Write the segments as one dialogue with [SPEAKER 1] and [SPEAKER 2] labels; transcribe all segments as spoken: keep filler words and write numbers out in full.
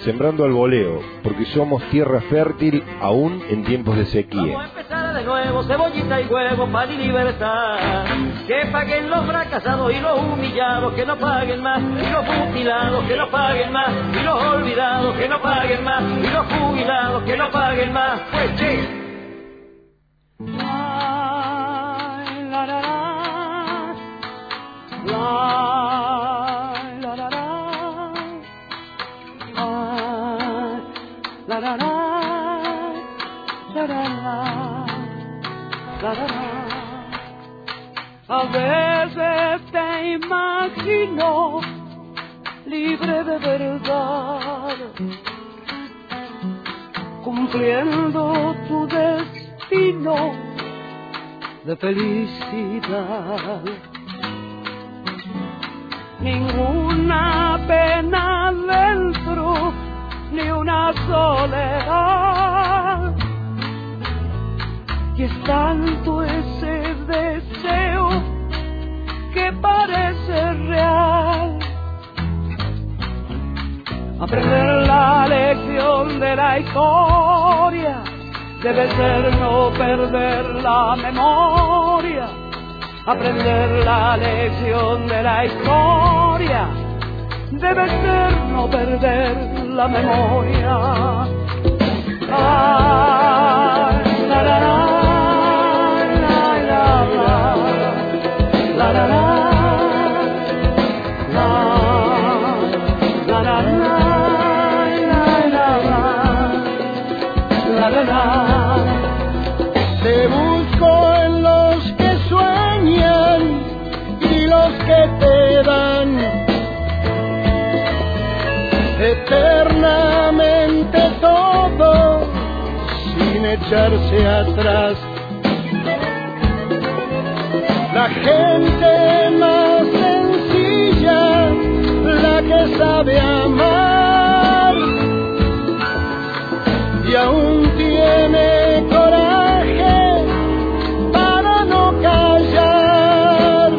[SPEAKER 1] sembrando al voleo, porque somos tierra fértil aún en tiempos de sequía.
[SPEAKER 2] Vamos a empezar de nuevo, cebollita y huevo para la libertad. Que paguen los fracasados y los humillados, que no paguen más. Y los mutilados, que no paguen más. Y los olvidados, que no paguen más. Y los jubilados, que no paguen más. Pues sí.
[SPEAKER 3] A veces te imagino libre de verdad, cumpliendo tu destino de felicidad. Ninguna pena dentro, ni una soledad. Y es tanto ese deseo que parece real. Aprender la lección de la historia debe ser no perder la memoria. Aprender la lección de la historia debe ser no perder la memoria. Ah, la, la, la. La la la, la la la la, la la la. Te busco en los que sueñan y los que te dan eternamente todo sin echarse atrás. La gente más sencilla, la que sabe amar y aún tiene coraje para no callar.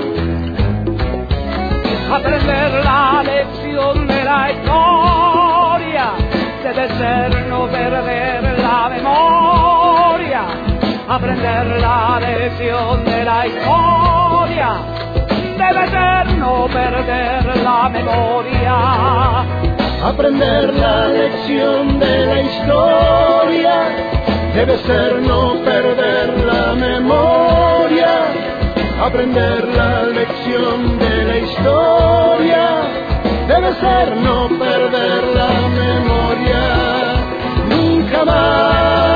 [SPEAKER 3] Aprender la lección de la historia debe ser no perder la memoria. Aprender la lección de la historia debe ser no perder la memoria. Aprender la lección de la historia debe ser no perder la memoria. Aprender la lección de la historia debe ser no perder la memoria. Nunca más.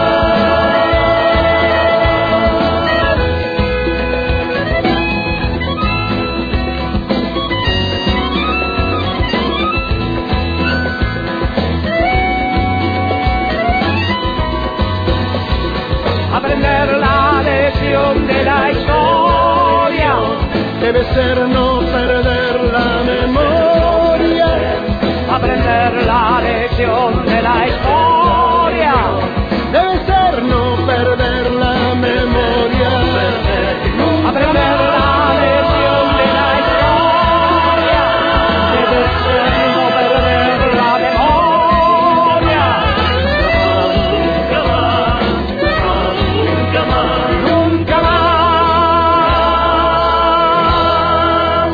[SPEAKER 3] Aprender la lección de la historia debe ser no perder la memoria. Aprender la lección de la historia debe ser no perder la memoria. Aprender la lección de la historia debe ser no perder la memoria. Nunca más.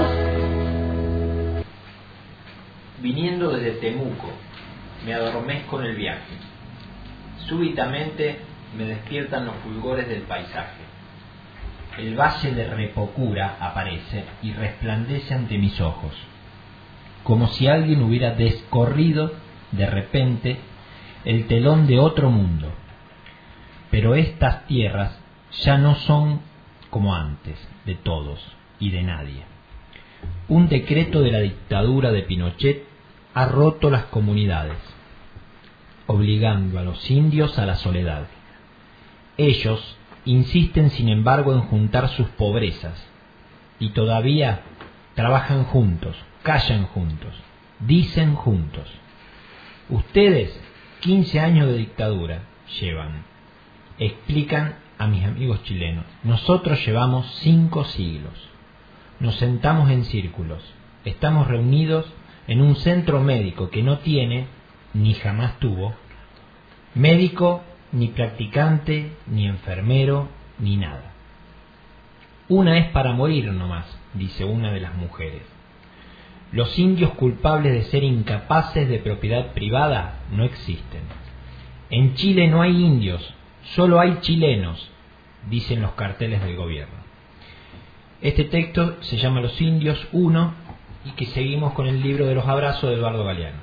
[SPEAKER 4] Viniendo desde Temuco, me adormezco en el viaje. Súbitamente me despiertan los fulgores del paisaje. El valle de Repocura aparece y resplandece ante mis ojos, como si alguien hubiera descorrido de repente el telón de otro mundo. Pero estas tierras ya no son como antes, de todos y de nadie. Un decreto de la dictadura de Pinochet ha roto las comunidades, obligando a los indios a la soledad. Ellos insisten, sin embargo, en juntar sus pobrezas, y todavía trabajan juntos, callan juntos, dicen juntos. Ustedes, quince años de dictadura llevan, explican a mis amigos chilenos. Nosotros llevamos cinco siglos. Nos sentamos en círculos, estamos reunidos en un centro médico que no tiene ni jamás tuvo médico, ni practicante, ni enfermero, ni nada. Una es para morir nomás, dice una de las mujeres. Los indios culpables de ser incapaces de propiedad privada no existen. En Chile no hay indios, solo hay chilenos, dicen los carteles del gobierno. Este texto se llama Los Indios uno y que seguimos con el libro de los abrazos de Eduardo Galeano.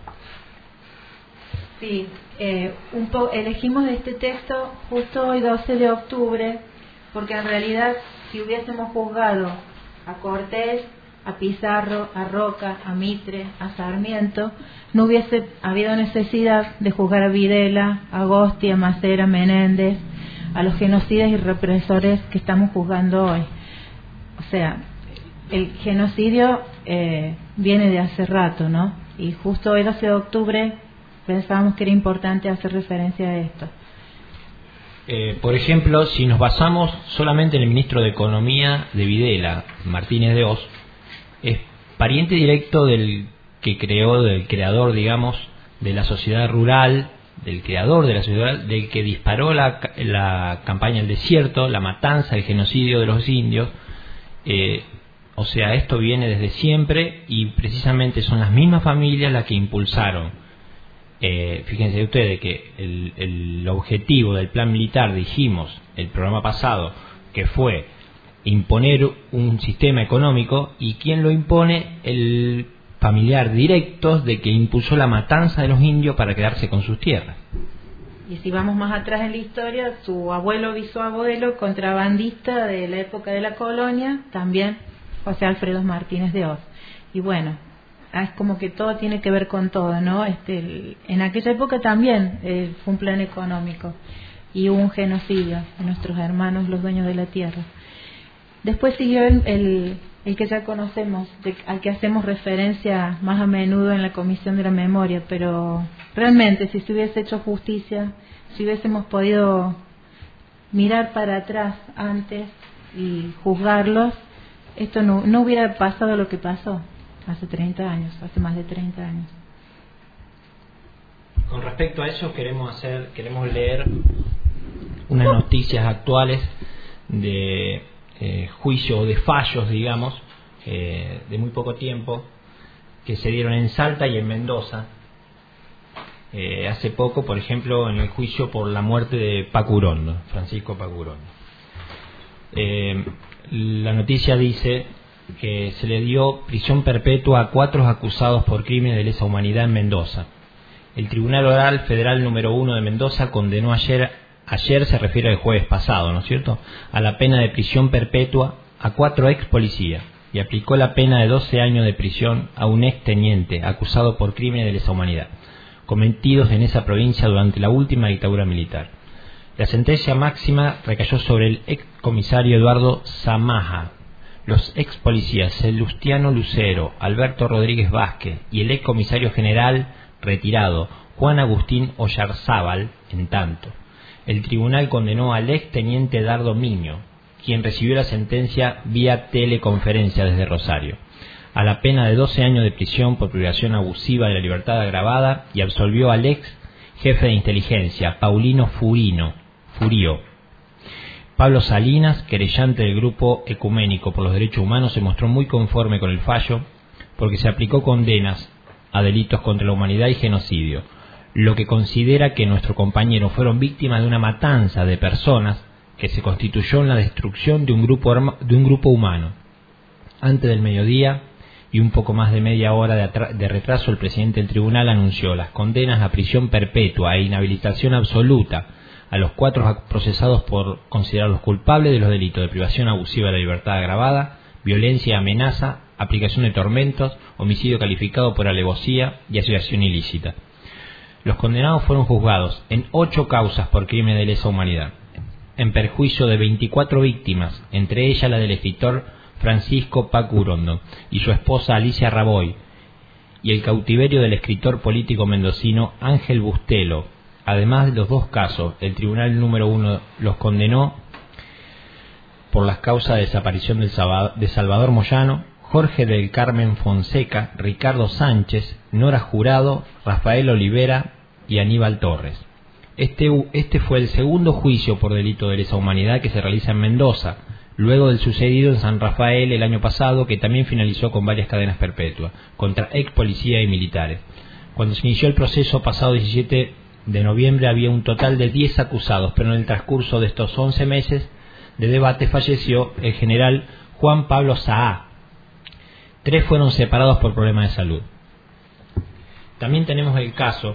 [SPEAKER 5] Sí, eh, un po elegimos este texto justo hoy doce de octubre, porque en realidad si hubiésemos juzgado a Cortés, a Pizarro, a Roca, a Mitre, a Sarmiento, no hubiese habido necesidad de juzgar a Videla, a Agosti, a Macera, a Menéndez, a los genocidas y represores que estamos juzgando hoy. O sea, el genocidio eh, viene de hace rato, ¿no? Y justo hoy doce de octubre pensábamos que era importante hacer referencia a esto.
[SPEAKER 4] Eh, por ejemplo, si nos basamos solamente en el ministro de Economía de Videla, Martínez de Oz, es pariente directo del que creó, del creador, digamos, de la sociedad rural, del creador de la sociedad rural, del que disparó la, la campaña del desierto, la matanza, el genocidio de los indios. Eh, o sea, esto viene desde siempre y precisamente son las mismas familias las que impulsaron. Eh, fíjense ustedes que el, el objetivo del plan militar, dijimos el programa pasado, que fue imponer un sistema económico, y ¿quién lo impone? El familiar directo de que impulsó la matanza de los indios para quedarse con sus tierras.
[SPEAKER 5] Y si vamos más atrás en la historia, su abuelo bisabuelo, contrabandista de la época de la colonia, también José Alfredo Martínez de Oz. Y bueno, es como que todo tiene que ver con todo, ¿no? Este, el, en aquella época también eh, fue un plan económico y hubo un genocidio de nuestros hermanos, los dueños de la tierra. Después siguió el, el, el que ya conocemos, de, al que hacemos referencia más a menudo en la Comisión de la Memoria, pero realmente si se hubiese hecho justicia, si hubiésemos podido mirar para atrás antes y juzgarlos, esto no, no hubiera pasado lo que pasó hace treinta años, hace más de treinta años.
[SPEAKER 4] Con respecto a eso queremos hacer, queremos leer unas noticias actuales de eh, juicio o de fallos, digamos, eh, de muy poco tiempo, que se dieron en Salta y en Mendoza. Eh, hace poco, por ejemplo, en el juicio por la muerte de Paco Urondo, Francisco Paco Urondo. Eh, la noticia dice que se le dio prisión perpetua a cuatro acusados por crímenes de lesa humanidad en Mendoza. El Tribunal Oral Federal número uno de Mendoza condenó ayer, ayer se refiere al jueves pasado, ¿no es cierto?, a la pena de prisión perpetua a cuatro ex policías y aplicó la pena de doce años de prisión a un ex teniente acusado por crímenes de lesa humanidad cometidos en esa provincia durante la última dictadura militar. La sentencia máxima recayó sobre el ex comisario Eduardo Zamaja, los ex policías Celustiano Lucero, Alberto Rodríguez Vázquez y el ex comisario general retirado Juan Agustín Oyarzábal. En tanto, el tribunal condenó al ex teniente Dardo Miño, quien recibió la sentencia vía teleconferencia desde Rosario, a la pena de doce años de prisión por privación abusiva de la libertad agravada, y absolvió al ex jefe de inteligencia Paulino Furino, Furio. Pablo Salinas, querellante del Grupo Ecuménico por los Derechos Humanos, se mostró muy conforme con el fallo porque se aplicó condenas a delitos contra la humanidad y genocidio, lo que considera que nuestros compañeros fueron víctimas de una matanza de personas que se constituyó en la destrucción de un grupo, de un grupo humano. Antes del mediodía y un poco más de media hora de, de retraso, el presidente del tribunal anunció las condenas a prisión perpetua e inhabilitación absoluta a los cuatro procesados por considerarlos culpables de los delitos de privación abusiva de la libertad agravada, violencia y amenaza, aplicación de tormentos, homicidio calificado por alevosía y asociación ilícita. Los condenados fueron juzgados en ocho causas por crimen de lesa humanidad, en perjuicio de veinticuatro víctimas, entre ellas la del escritor Francisco Paco Urondo y su esposa Alicia Raboy, y el cautiverio del escritor político mendocino Ángel Bustelo. Además de los dos casos, el tribunal número uno los condenó por las causas de desaparición de Salvador Moyano, Jorge del Carmen Fonseca, Ricardo Sánchez, Nora Jurado, Rafael Olivera
[SPEAKER 6] y Aníbal Torres. Este, este fue el segundo juicio por delito de lesa humanidad que se realiza en Mendoza, luego del sucedido en San Rafael el año pasado, que también finalizó con varias cadenas perpetuas, contra ex policía y militares. Cuando se inició el proceso pasado diecisiete de noviembre había un total de diez acusados, pero en el transcurso de estos once meses de debate falleció el general Juan Pablo Saá. Tres fueron separados por problemas de salud. También tenemos el caso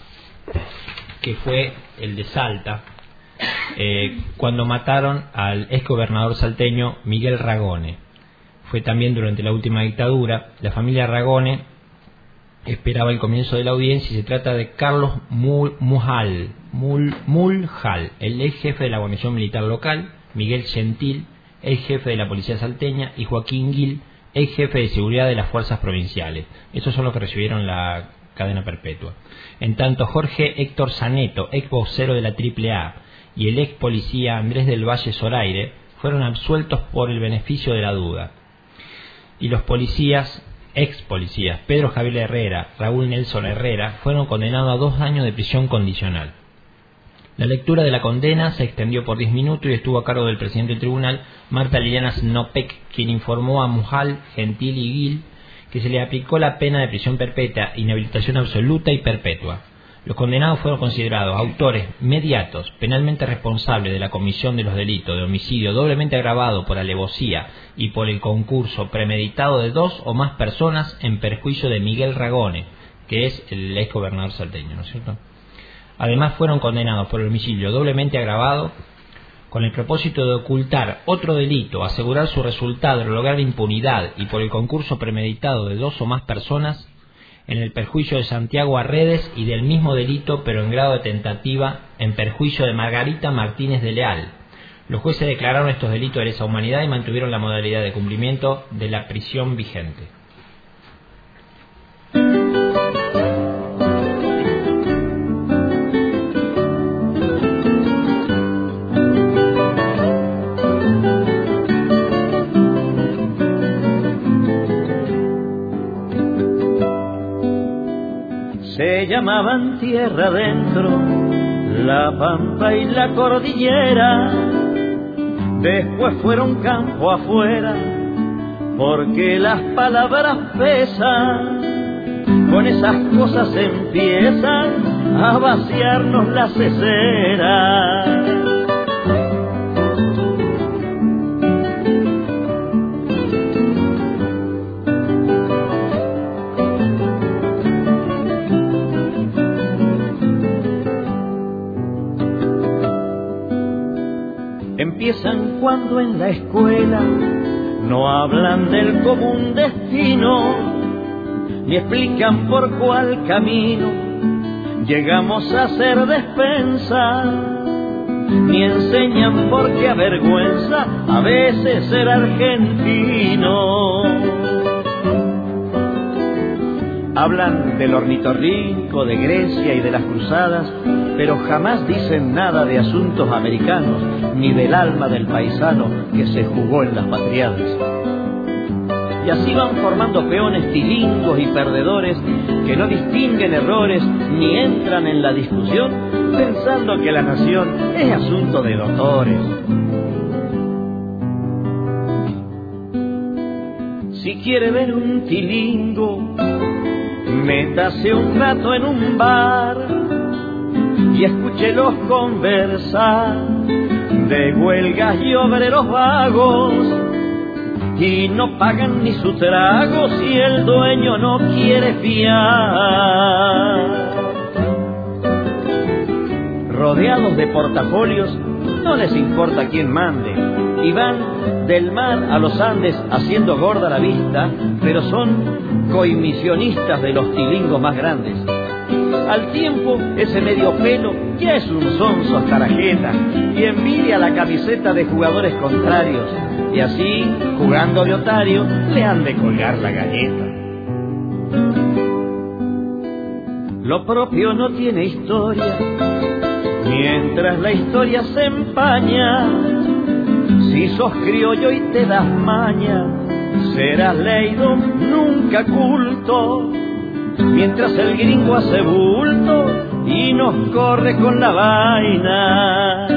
[SPEAKER 6] que fue el de Salta, eh, cuando mataron al ex gobernador salteño Miguel Ragone. Fue también durante la última dictadura. La familia Ragone esperaba el comienzo de la audiencia y se trata de Carlos Muljal, Muljal, el ex jefe de la guarnición militar local, Miguel Gentil, ex jefe de la policía salteña, y Joaquín Gil, ex jefe de seguridad de las fuerzas provinciales. Estos son los que recibieron la cadena perpetua. En tanto, Jorge Héctor Zaneto, ex vocero de la triple A, y el ex policía Andrés del Valle Zoraire fueron absueltos por el beneficio de la duda. Y los policías, ex policías, Pedro Javier Herrera, Raúl Nelson Herrera, fueron condenados a dos años de prisión condicional. La lectura de la condena se extendió por diez minutos y estuvo a cargo del presidente del tribunal, Marta Liliana Snopek, quien informó a Muljal, Gentil y Gil que se le aplicó la pena de prisión perpetua, inhabilitación absoluta y perpetua. Los condenados fueron considerados autores mediatos, penalmente responsables de la comisión de los delitos de homicidio doblemente agravado por alevosía y por el concurso premeditado de dos o más personas en perjuicio de Miguel Ragone, que es el ex gobernador salteño, ¿no es cierto? Además fueron condenados por el homicidio doblemente agravado con el propósito de ocultar otro delito, asegurar su resultado, lograr impunidad, y por el concurso premeditado de dos o más personas en el perjuicio de Santiago Arredes, y del mismo delito pero en grado de tentativa en perjuicio de Margarita Martínez de Leal. Los jueces declararon estos delitos de lesa humanidad y mantuvieron la modalidad de cumplimiento de la prisión vigente.
[SPEAKER 2] Se llamaban tierra adentro, la pampa y la cordillera, después fueron campo afuera, porque las palabras pesan, con esas cosas empiezan a vaciarnos las ceceras. Empiezan cuando en la escuela no hablan del común destino, ni explican por cuál camino llegamos a ser despensa, ni enseñan por qué avergüenza a veces ser argentino. Hablan del ornitorrinco, de Grecia y de las cruzadas, pero jamás dicen nada de asuntos americanos, ni del alma del paisano que se jugó en las patriadas. Y así van formando peones tilingos y perdedores que no distinguen errores ni entran en la discusión pensando que la nación es asunto de doctores. Si quiere ver un tilingo, métase un rato en un bar y escúchelos conversar de huelgas y obreros vagos, y no pagan ni su trago si el dueño no quiere fiar. Rodeados de portafolios, no les importa quién mande, y van del mar a los Andes haciendo gorda la vista, pero son coimisionistas de los tilingos más grandes. Al tiempo, ese medio pelo ya es un sonso hasta la jeta y envidia la camiseta de jugadores contrarios, y así, jugando de otario, le han de colgar la galleta. Lo propio no tiene historia, mientras la historia se empaña. Si sos criollo y te das maña, serás leído, nunca culto. Mientras el gringo hace bulto, y nos corre con la vaina.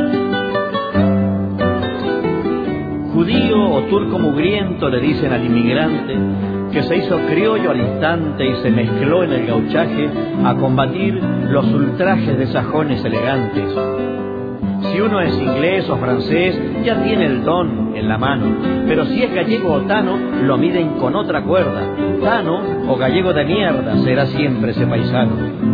[SPEAKER 2] Judío o turco mugriento le dicen al inmigrante que se hizo criollo al instante y se mezcló en el gauchaje a combatir los ultrajes de sajones elegantes. Si uno es inglés o francés, ya tiene el don en la mano, pero si es gallego o tano, lo miden con otra cuerda. Tano o gallego de mierda será siempre ese paisano.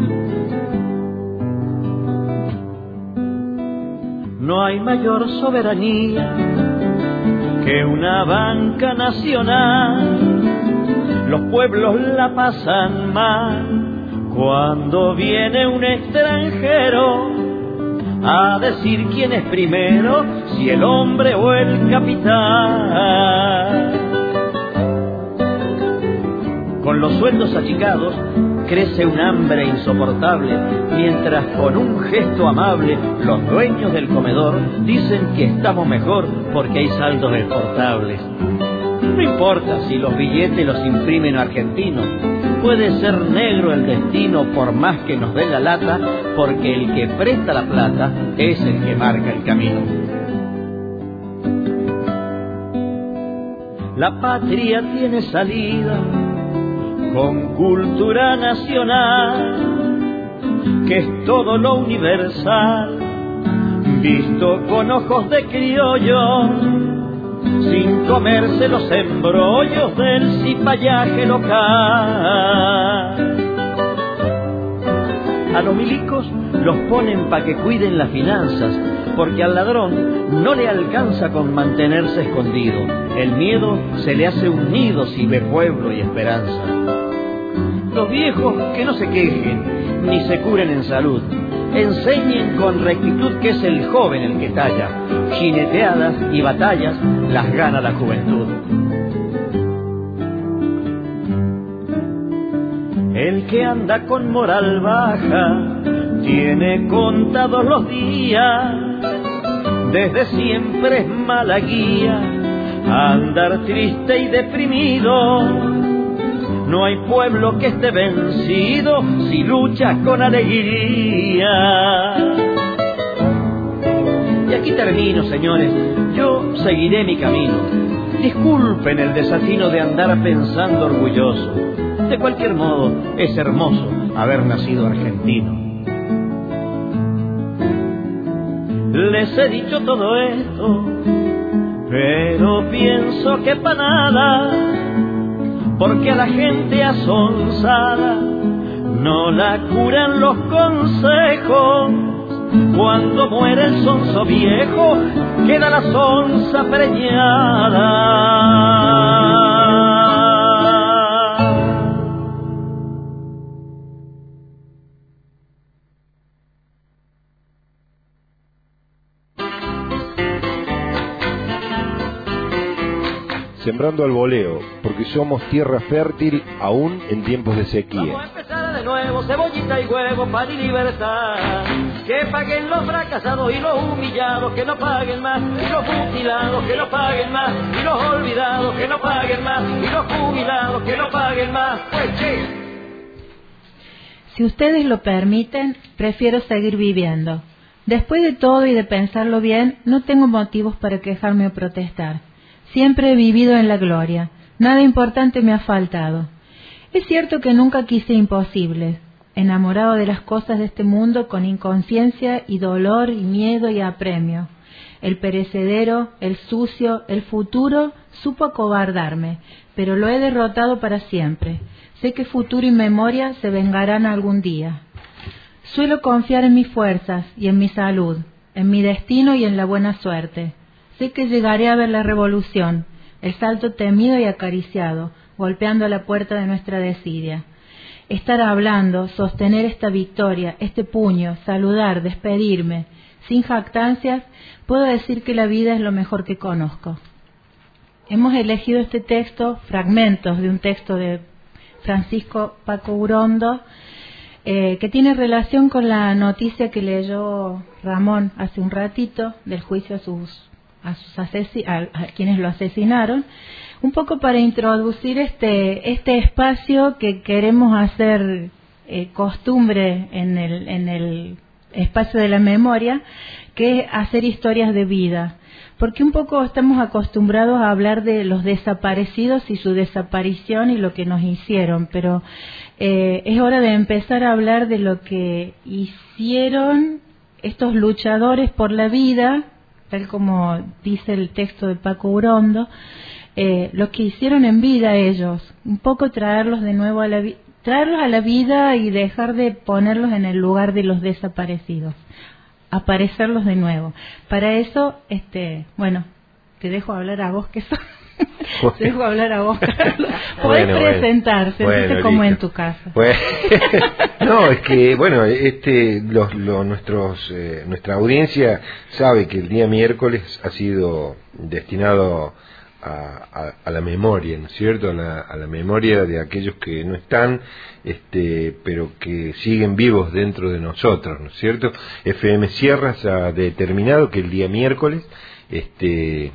[SPEAKER 2] No hay mayor soberanía que una banca nacional. Los pueblos la pasan mal cuando viene un extranjero a decir quién es primero, si el hombre o el capital. Con los sueldos achicados crece un hambre insoportable, mientras con un gesto amable los dueños del comedor dicen que estamos mejor porque hay saldos exportables. No importa si los billetes los imprimen argentinos, puede ser negro el destino por más que nos dé la lata, porque el que presta la plata es el que marca el camino. La patria tiene salida con cultura nacional, que es todo lo universal, visto con ojos de criollo, sin comerse los embrollos del cipallaje local. A los milicos los ponen pa' que cuiden las finanzas, porque al ladrón no le alcanza con mantenerse escondido. El miedo se le hace un nido si ve pueblo y esperanza. Los viejos que no se quejen ni se curen en salud, enseñen con rectitud que es el joven el que talla. Jineteadas y batallas las gana la juventud. El que anda con moral baja tiene contados los días, desde siempre es mala guía andar triste y deprimido. No hay pueblo que esté vencido si lucha con alegría. Y aquí termino, señores, yo seguiré mi camino. Disculpen el desatino de andar pensando orgulloso. De cualquier modo, es hermoso haber nacido argentino. Les he dicho todo esto, pero pienso que para nada, porque a la gente asonsada no la curan los consejos. Cuando muere el sonso viejo, queda la sonsa preñada.
[SPEAKER 1] Sembrando al voleo, porque somos tierra fértil aún en tiempos de sequía.
[SPEAKER 2] Vamos a empezar de nuevo, cebollita y huevo, pan y libertad. Que paguen los fracasados y los humillados, que no paguen más. Y los mutilados, que no paguen más. Y los olvidados, que no paguen más. Y los jubilados, que no paguen más. Pues che.
[SPEAKER 5] Si ustedes lo permiten, prefiero seguir viviendo. Después de todo y de pensarlo bien, no tengo motivos para quejarme o protestar. Siempre he vivido en la gloria. Nada importante me ha faltado. Es cierto que nunca quise imposibles, enamorado de las cosas de este mundo con inconsciencia y dolor y miedo y apremio. El perecedero, el sucio, el futuro supo acobardarme, pero lo he derrotado para siempre. Sé que futuro y memoria se vengarán algún día. Suelo confiar en mis fuerzas y en mi salud, en mi destino y en la buena suerte. Sé que llegaré a ver la revolución, el salto temido y acariciado, golpeando a la puerta de nuestra desidia. Estar hablando, sostener esta victoria, este puño, saludar, despedirme, sin jactancias, puedo decir que la vida es lo mejor que conozco. Hemos elegido este texto, fragmentos de un texto de Francisco Paco Urondo, eh, que tiene relación con la noticia que leyó Ramón hace un ratito del juicio a sus A, sus asesi- a, a quienes lo asesinaron, un poco para introducir este este espacio que queremos hacer eh, costumbre en el, en el espacio de la memoria, que es hacer historias de vida. Porque un poco estamos acostumbrados a hablar de los desaparecidos y su desaparición y lo que nos hicieron, pero eh, es hora de empezar a hablar de lo que hicieron estos luchadores por la vida, tal como dice el texto de Paco Urondo, eh, lo que hicieron en vida ellos, un poco traerlos de nuevo a la vida, traerlos a la vida y dejar de ponerlos en el lugar de los desaparecidos, aparecerlos de nuevo. Para eso, este, bueno, te dejo hablar a vos, que sos, bueno. te dejo hablar a vos, Carlos. Podés
[SPEAKER 1] bueno,
[SPEAKER 5] presentarte,
[SPEAKER 1] bueno,
[SPEAKER 5] bueno, como en tu casa.
[SPEAKER 1] Bueno. No, es que, bueno, este, los, los, nuestros, eh, nuestra audiencia sabe que el día miércoles ha sido destinado A, a, a la memoria, ¿no es cierto? A la, a la memoria de aquellos que no están, este, pero que siguen vivos dentro de nosotros, ¿no es cierto? F M Sierras ha determinado que el día miércoles, este,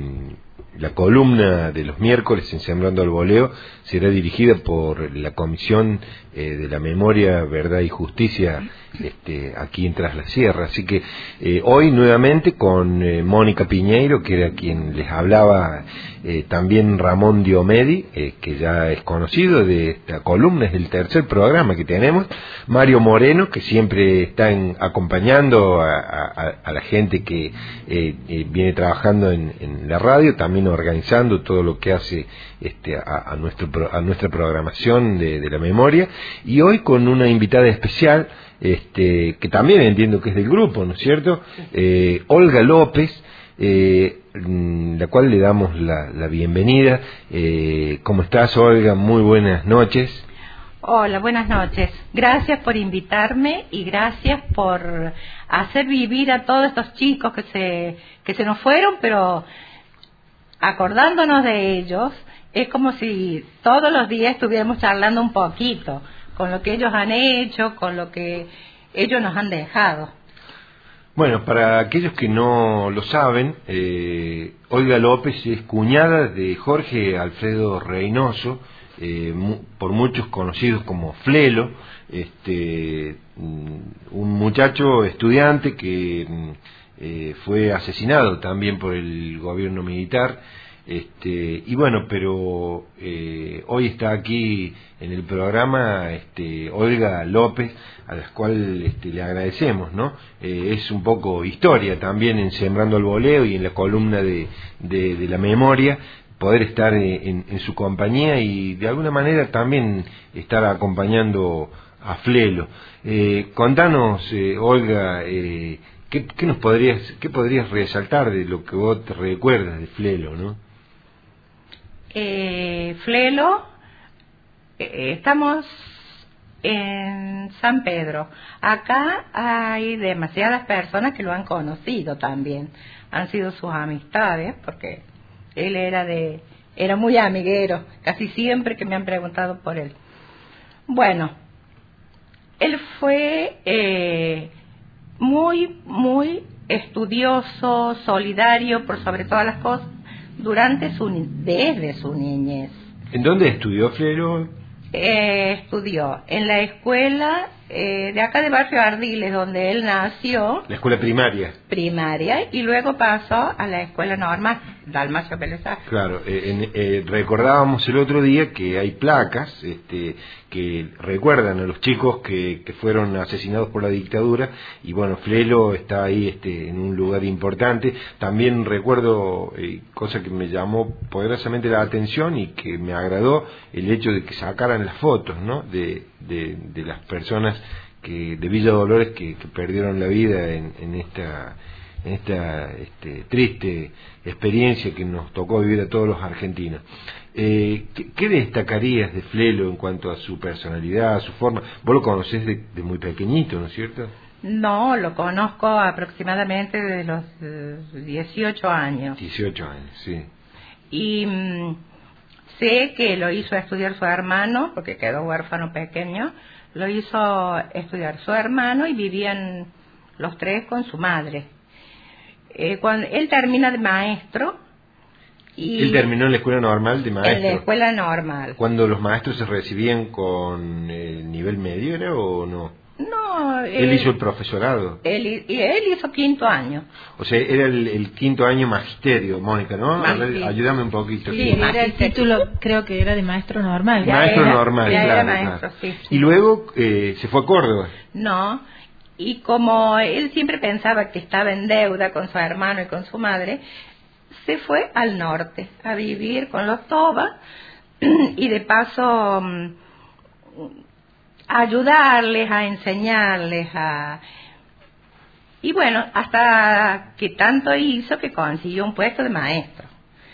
[SPEAKER 1] la columna de los miércoles en Sembrando al Boleo será dirigida por la Comisión eh, de la Memoria, Verdad y Justicia, este, aquí en Tras la Sierra. Así que eh, hoy nuevamente con eh, Mónica Piñeiro, que era quien les hablaba, eh, también Ramón Diomedi, eh, que ya es conocido de esta columna, es el tercer programa que tenemos, Mario Moreno, que siempre está en, acompañando a, a, a la gente que eh, eh, viene trabajando en, en la radio, también organizando todo lo que hace este, a, a, nuestro, a nuestra programación de, de la memoria, y hoy con una invitada especial, este, que también entiendo que es del grupo, ¿no es cierto? Eh, Olga López, eh, la cual le damos la, la bienvenida. Eh, ¿Cómo estás, Olga? Muy buenas noches.
[SPEAKER 7] Hola, buenas noches. Gracias por invitarme y gracias por hacer vivir a todos estos chicos que se, que se nos fueron, pero acordándonos de ellos, es como si todos los días estuviéramos charlando un poquito con lo que ellos han hecho, con lo que ellos nos han dejado.
[SPEAKER 1] Bueno, para aquellos que no lo saben, eh, Olga López es cuñada de Jorge Alfredo Reynoso, eh, mu por muchos conocidos como Flelo, este, un muchacho estudiante que eh, fue asesinado también por el gobierno militar. Este, y bueno, pero eh, hoy está aquí en el programa este, Olga López, a la cual este, le agradecemos, ¿no? Eh, es un poco historia también en Sembrando el Boleo y en la columna de, de, de la memoria, poder estar en, en su compañía y de alguna manera también estar acompañando a Flelo. Eh, contanos, eh, Olga, eh, ¿qué, qué nos podrías, qué podrías resaltar de lo que vos te recuerdas de Flelo, ¿no?
[SPEAKER 7] Eh, Flelo, eh, estamos en San Pedro. Acá hay demasiadas personas que lo han conocido también. Han sido sus amistades, porque él era de, era muy amiguero, casi siempre que me han preguntado por él. Bueno, él fue eh, muy, muy estudioso, solidario por sobre todas las cosas, durante su desde su niñez.
[SPEAKER 1] ¿En dónde estudió Flelo?
[SPEAKER 7] Eh, estudió en la escuela eh, de acá de Barrio Ardiles, donde él nació.
[SPEAKER 1] La escuela primaria.
[SPEAKER 7] Primaria, y luego pasó a la escuela normal, Dalmacio Pérez.
[SPEAKER 1] Claro, eh, en, eh, recordábamos el otro día que hay placas este, que recuerdan a los chicos que, que fueron asesinados por la dictadura, y bueno, Flelo está ahí este, en un lugar importante. También recuerdo, eh, cosa que me llamó poderosamente la atención y que me agradó, el hecho de que sacaran las fotos, ¿no?, de, de, de las personas que de Villa Dolores que, que perdieron la vida en, en esta en esta este, triste experiencia que nos tocó vivir a todos los argentinos. Eh, ¿qué, ¿Qué destacarías de Flelo en cuanto a su personalidad, a su forma? Vos lo conocés de, de muy pequeñito, ¿no es cierto?
[SPEAKER 7] No, lo conozco aproximadamente desde los eh, dieciocho años.
[SPEAKER 1] dieciocho años, sí.
[SPEAKER 7] Y mmm, sé que lo hizo estudiar su hermano, porque quedó huérfano pequeño. Lo hizo estudiar su hermano y vivían los tres con su madre. Eh, cuando él termina de maestro, Y
[SPEAKER 1] él terminó en la escuela normal de maestro.
[SPEAKER 7] En la escuela normal.
[SPEAKER 1] ¿Cuando los maestros se recibían con el nivel medio era o no?
[SPEAKER 7] No.
[SPEAKER 1] Él, él hizo el profesorado.
[SPEAKER 7] Él, y él hizo quinto año.
[SPEAKER 1] O sea, era el, el quinto año magisterio, Mónica, ¿no? A ver, ayúdame un poquito.
[SPEAKER 5] Sí, sí, era el título, creo que era de maestro normal.
[SPEAKER 1] Maestro
[SPEAKER 7] era,
[SPEAKER 1] normal,
[SPEAKER 7] ya
[SPEAKER 1] claro.
[SPEAKER 7] Era maestro,
[SPEAKER 1] claro.
[SPEAKER 7] sí, sí.
[SPEAKER 1] Y luego eh, se fue a Córdoba.
[SPEAKER 7] No, y como él siempre pensaba que estaba en deuda con su hermano y con su madre, se fue al norte a vivir con los Toba y de paso a ayudarles, a enseñarles, a... y bueno, hasta que tanto hizo que consiguió un puesto de maestro.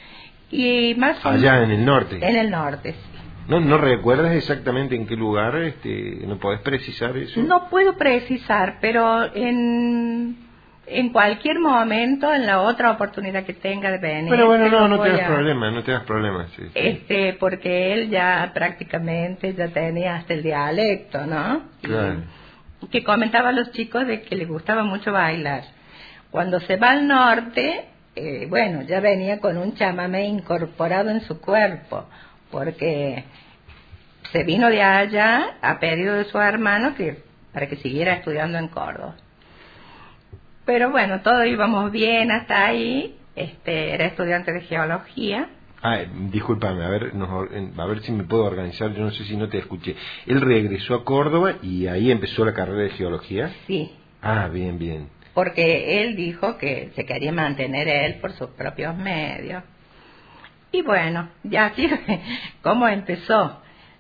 [SPEAKER 7] Y más
[SPEAKER 1] allá en el norte.
[SPEAKER 7] En el norte, sí.
[SPEAKER 1] ¿No, ¿No recuerdas exactamente en qué lugar? Este, ¿No podés precisar eso?
[SPEAKER 7] No puedo precisar, pero en... en cualquier momento, en la otra oportunidad que tenga de venir.
[SPEAKER 1] Pero bueno, no, no
[SPEAKER 7] voy
[SPEAKER 1] te das
[SPEAKER 7] a...
[SPEAKER 1] problemas, no te das problemas. Sí, sí.
[SPEAKER 7] Este, porque él ya prácticamente ya tenía hasta el dialecto, ¿no?
[SPEAKER 1] Claro.
[SPEAKER 7] Y que comentaba a los chicos de que le gustaba mucho bailar. Cuando se va al norte, eh, bueno, ya venía con un chamamé incorporado en su cuerpo, porque se vino de allá a pedido de su hermano que para que siguiera estudiando en Córdoba. Pero bueno, todos íbamos bien hasta ahí. Este, era estudiante de geología.
[SPEAKER 1] Ah, discúlpame, a ver, nos, a ver si me puedo organizar, yo no sé si no te escuché. Él regresó a Córdoba y ahí empezó la carrera de geología.
[SPEAKER 7] Sí.
[SPEAKER 1] Ah, bien, bien.
[SPEAKER 7] Porque él dijo que se quería mantener él por sus propios medios. Y bueno, ya así cómo empezó.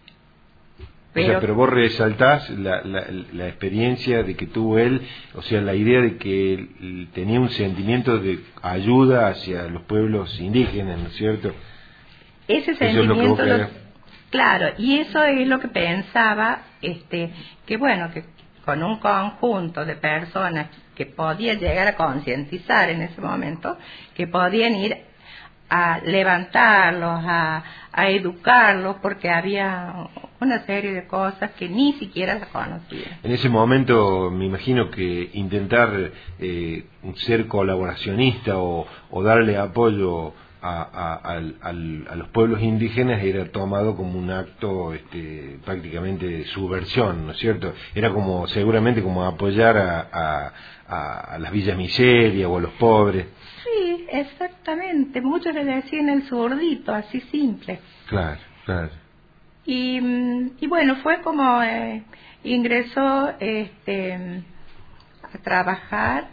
[SPEAKER 1] Pero, o sea, pero vos resaltás la, la, la experiencia de que tuvo él, o sea, la idea de que él tenía un sentimiento de ayuda hacia los pueblos indígenas, ¿no es cierto?
[SPEAKER 7] Ese sentimiento, lo, claro, y eso es lo que pensaba, este, que bueno, que con un conjunto de personas que podía llegar a concientizar en ese momento, que podían ir a levantarlos, a, a educarlos, porque había una serie de cosas que ni siquiera las conocían.
[SPEAKER 1] En ese momento me imagino que intentar eh, ser colaboracionista o, o darle apoyo a, a, a, a, a los pueblos indígenas era tomado como un acto este, prácticamente de subversión, ¿no es cierto? Era como seguramente como apoyar a, a, a, a las villas miseria o a los pobres.
[SPEAKER 7] Sí, exactamente. Muchos le decían el zurdito, así simple.
[SPEAKER 1] Claro, claro.
[SPEAKER 7] Y, y bueno, fue como eh, ingresó este, a trabajar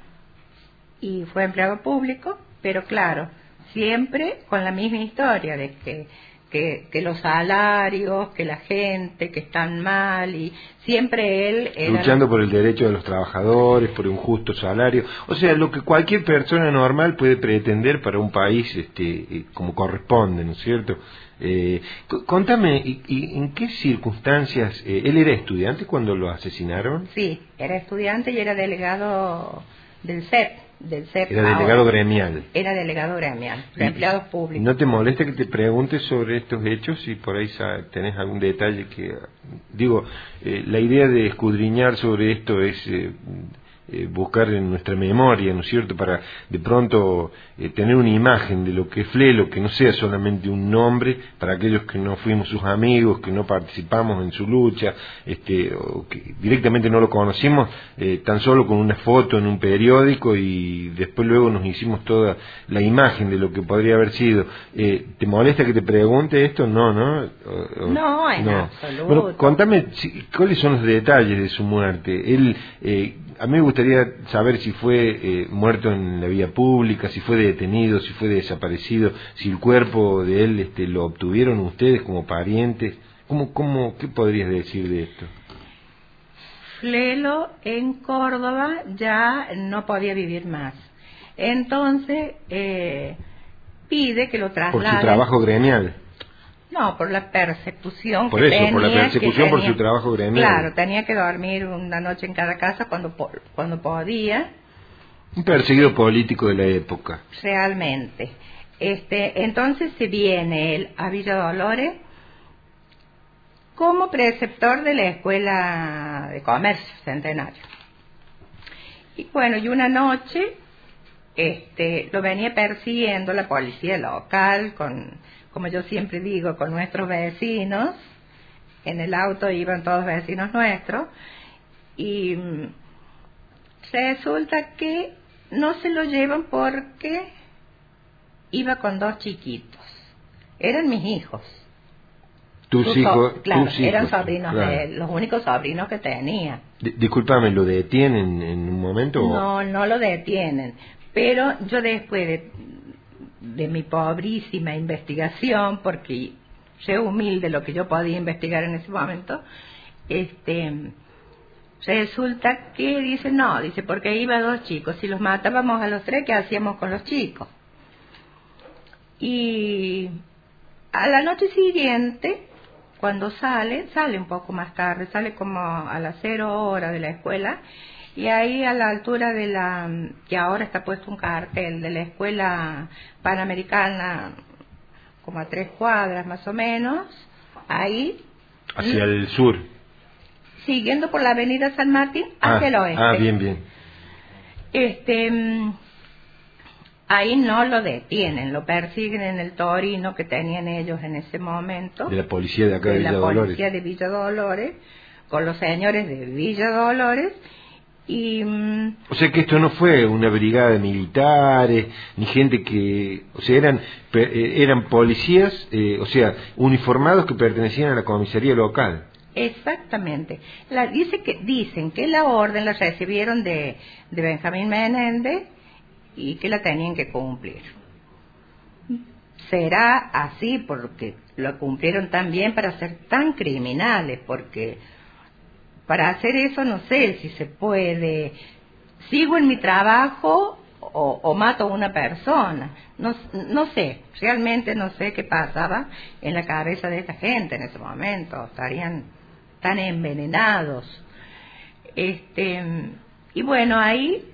[SPEAKER 7] y fue empleado público, pero claro, siempre con la misma historia de que, que, que los salarios, que la gente, que están mal, y siempre él era...
[SPEAKER 1] luchando por el derecho de los trabajadores, por un justo salario, o sea, lo que cualquier persona normal puede pretender para un país este, como corresponde, ¿no es cierto? Eh, contame, ¿y, y en qué circunstancias, eh, él era estudiante cuando lo asesinaron?
[SPEAKER 7] Sí, era estudiante y era delegado del C E P. Del C E P
[SPEAKER 1] era delegado ahora. gremial.
[SPEAKER 7] Era delegado gremial, de empleados públicos.
[SPEAKER 1] ¿No te molesta que te pregunte sobre estos hechos? Si por ahí tenés algún detalle que... Digo, eh, la idea de escudriñar sobre esto es... Eh, Eh, buscar en nuestra memoria, ¿no es cierto?, para de pronto eh, tener una imagen de lo que es Flelo, que no sea solamente un nombre para aquellos que no fuimos sus amigos, que no participamos en su lucha, este, o que directamente no lo conocimos, eh, tan solo con una foto en un periódico y después luego nos hicimos toda la imagen de lo que podría haber sido. Eh, ¿Te molesta que te pregunte esto? No, ¿no?
[SPEAKER 7] O, o, no, en no. absoluto.
[SPEAKER 1] Bueno, contame, ¿cuáles son los detalles de su muerte? Él... Eh, A mí me gustaría saber si fue eh, muerto en la vía pública, si fue detenido, si fue desaparecido, si el cuerpo de él este, lo obtuvieron ustedes como parientes. ¿Cómo, cómo, ¿Qué podrías decir de esto?
[SPEAKER 7] Flelo en Córdoba ya no podía vivir más. Entonces eh, pide que lo trasladen.
[SPEAKER 1] Por su trabajo gremial.
[SPEAKER 7] No, por la persecución
[SPEAKER 1] por
[SPEAKER 7] que
[SPEAKER 1] eso,
[SPEAKER 7] tenía.
[SPEAKER 1] Por la persecución,
[SPEAKER 7] tenía,
[SPEAKER 1] por su trabajo gremial.
[SPEAKER 7] Claro, tenía que dormir una noche en cada casa cuando cuando podía.
[SPEAKER 1] Un perseguido político de la época.
[SPEAKER 7] Realmente. Este, entonces se viene él a Villa Dolores como preceptor de la Escuela de Comercio Centenario. Y bueno, y una noche este, lo venía persiguiendo la policía local, con, como yo siempre digo, con nuestros vecinos. En el auto iban todos vecinos nuestros, y mm, resulta que no se lo llevan porque iba con dos chiquitos. Eran mis hijos.
[SPEAKER 1] Tus
[SPEAKER 7] Sus
[SPEAKER 1] hijos,
[SPEAKER 7] so- claro,
[SPEAKER 1] tus
[SPEAKER 7] eran
[SPEAKER 1] hijos,
[SPEAKER 7] sobrinos,
[SPEAKER 1] claro.
[SPEAKER 7] de, los únicos sobrinos que tenía.
[SPEAKER 1] D- Discúlpame, ¿lo detienen en un momento? o-
[SPEAKER 7] No, no lo detienen. Pero yo después de, de mi pobrísima investigación, porque sé humilde lo que yo podía investigar en ese momento, este, resulta que dice, no, dice, porque iba dos chicos, si los matábamos a los tres, ¿qué hacíamos con los chicos? Y a la noche siguiente, cuando sale, sale un poco más tarde, sale como a las cero horas de la escuela, y ahí a la altura de la, que ahora está puesto un cartel de la escuela panamericana, como a tres cuadras más o menos, ahí,
[SPEAKER 1] Hacia el sur.
[SPEAKER 7] siguiendo por la avenida San Martín hacia
[SPEAKER 1] ah,
[SPEAKER 7] el oeste.
[SPEAKER 1] Ah, bien, bien.
[SPEAKER 7] Este, mm, ahí no lo detienen, lo persiguen en el Torino que tenían ellos en ese momento.
[SPEAKER 1] De la policía de acá de,
[SPEAKER 7] de
[SPEAKER 1] Villa
[SPEAKER 7] la
[SPEAKER 1] Dolores.
[SPEAKER 7] policía de Villa Dolores, con los señores de Villa Dolores, y mm,
[SPEAKER 1] O sea que esto no fue una brigada de militares, ni gente que... O sea, eran pe- eh, eran policías, eh, o sea, uniformados que pertenecían a la comisaría local.
[SPEAKER 7] exactamente. La, dice que, dicen que la orden la recibieron de, de Benjamín Menéndez y que la tenían que cumplir. Será así porque lo cumplieron tan bien para ser tan criminales, porque para hacer eso no sé si se puede. Sigo en mi trabajo o, o mato a una persona. No, no sé, realmente no sé qué pasaba en la cabeza de esta gente en ese momento. Estarían tan envenenados. Este, y bueno, ahí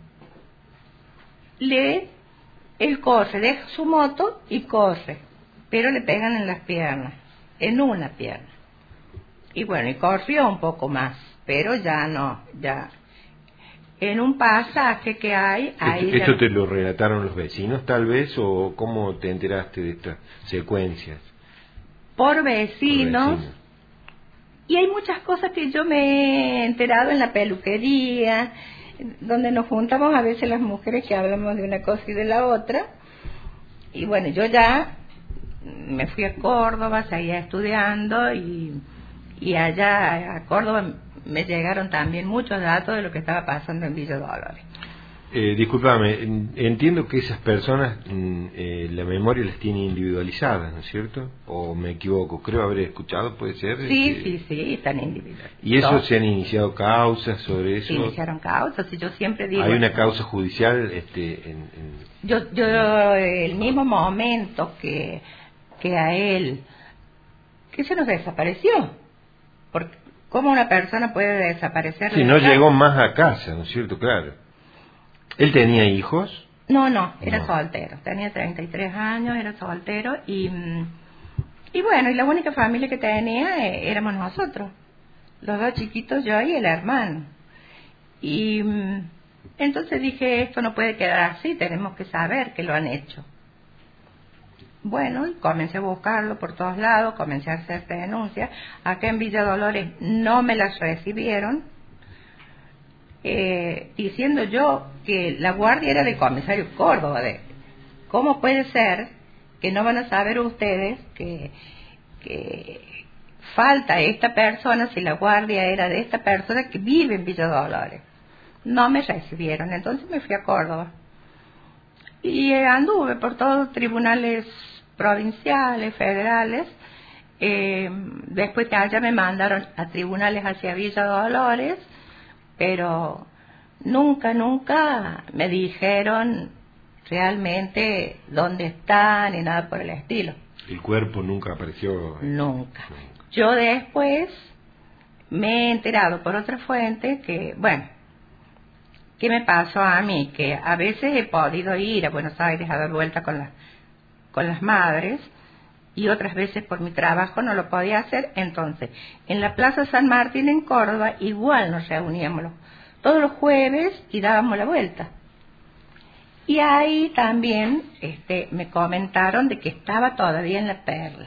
[SPEAKER 7] le, él corre, deja su moto y corre, pero le pegan en las piernas, en una pierna. Y bueno, y corrió un poco más, pero ya no, ya. En un pasaje que hay... ahí
[SPEAKER 1] ¿Esto,
[SPEAKER 7] ya
[SPEAKER 1] esto
[SPEAKER 7] no.
[SPEAKER 1] te lo relataron los vecinos tal vez o cómo te enteraste de estas secuencias?
[SPEAKER 7] Por vecinos,
[SPEAKER 1] Por vecinos.
[SPEAKER 7] y hay muchas cosas que yo me he enterado en la peluquería, donde nos juntamos a veces las mujeres que hablamos de una cosa y de la otra. Y bueno, yo ya me fui a Córdoba, seguía estudiando, y, y allá a Córdoba me llegaron también muchos datos de lo que estaba pasando en Villa Dolores.
[SPEAKER 1] Eh, discúlpame, en- entiendo que esas personas mm, eh, la memoria las tiene individualizadas, ¿no es cierto? ¿O me equivoco? Creo haber escuchado, ¿puede ser?
[SPEAKER 7] Sí,
[SPEAKER 1] Este,
[SPEAKER 7] sí, sí, están individuales.
[SPEAKER 1] ¿Y eso
[SPEAKER 7] Todos
[SPEAKER 1] se han iniciado causas sobre eso?
[SPEAKER 7] se iniciaron causas, y yo siempre digo...
[SPEAKER 1] ¿Hay una causa judicial este, en, en-
[SPEAKER 7] Yo, yo el mismo momento que, que a él, que se nos desapareció, porque ¿cómo una persona puede desaparecer?
[SPEAKER 1] Sí,
[SPEAKER 7] de
[SPEAKER 1] no
[SPEAKER 7] la casa?
[SPEAKER 1] llegó más a casa, ¿no es cierto? Claro. ¿Él tenía hijos?
[SPEAKER 7] No, no, era
[SPEAKER 1] No.
[SPEAKER 7] soltero, tenía treinta y tres años, era soltero, y, mm, y bueno, y la única familia que tenía eh, éramos nosotros, los dos chiquitos, yo y el hermano. Y mm, entonces dije, esto no puede quedar así, tenemos que saber que lo han hecho. Bueno, y comencé a buscarlo por todos lados, comencé a hacer denuncias. Acá en Villa Dolores no me las recibieron, eh, diciendo yo que la guardia era del comisario Córdoba. De, ¿Cómo puede ser que no van a saber ustedes que, que falta esta persona si la guardia era de esta persona que vive en Villa Dolores? No me recibieron, entonces me fui a Córdoba. Y eh, anduve por todos los tribunales provinciales, federales. Eh, después de allá me mandaron a tribunales hacia Villa Dolores, pero nunca, nunca me dijeron realmente dónde está ni nada por el estilo.
[SPEAKER 1] El cuerpo nunca apareció.
[SPEAKER 7] Nunca. Yo después me he enterado por otra fuente que, bueno, ¿qué me pasó a mí? Que a veces he podido ir a Buenos Aires a dar vuelta con las, con las madres, y otras veces por mi trabajo no lo podía hacer. Entonces, en la Plaza San Martín en Córdoba igual nos reuníamos los- todos los jueves y dábamos la vuelta. Y ahí también este, me comentaron de que estaba todavía en la Perla.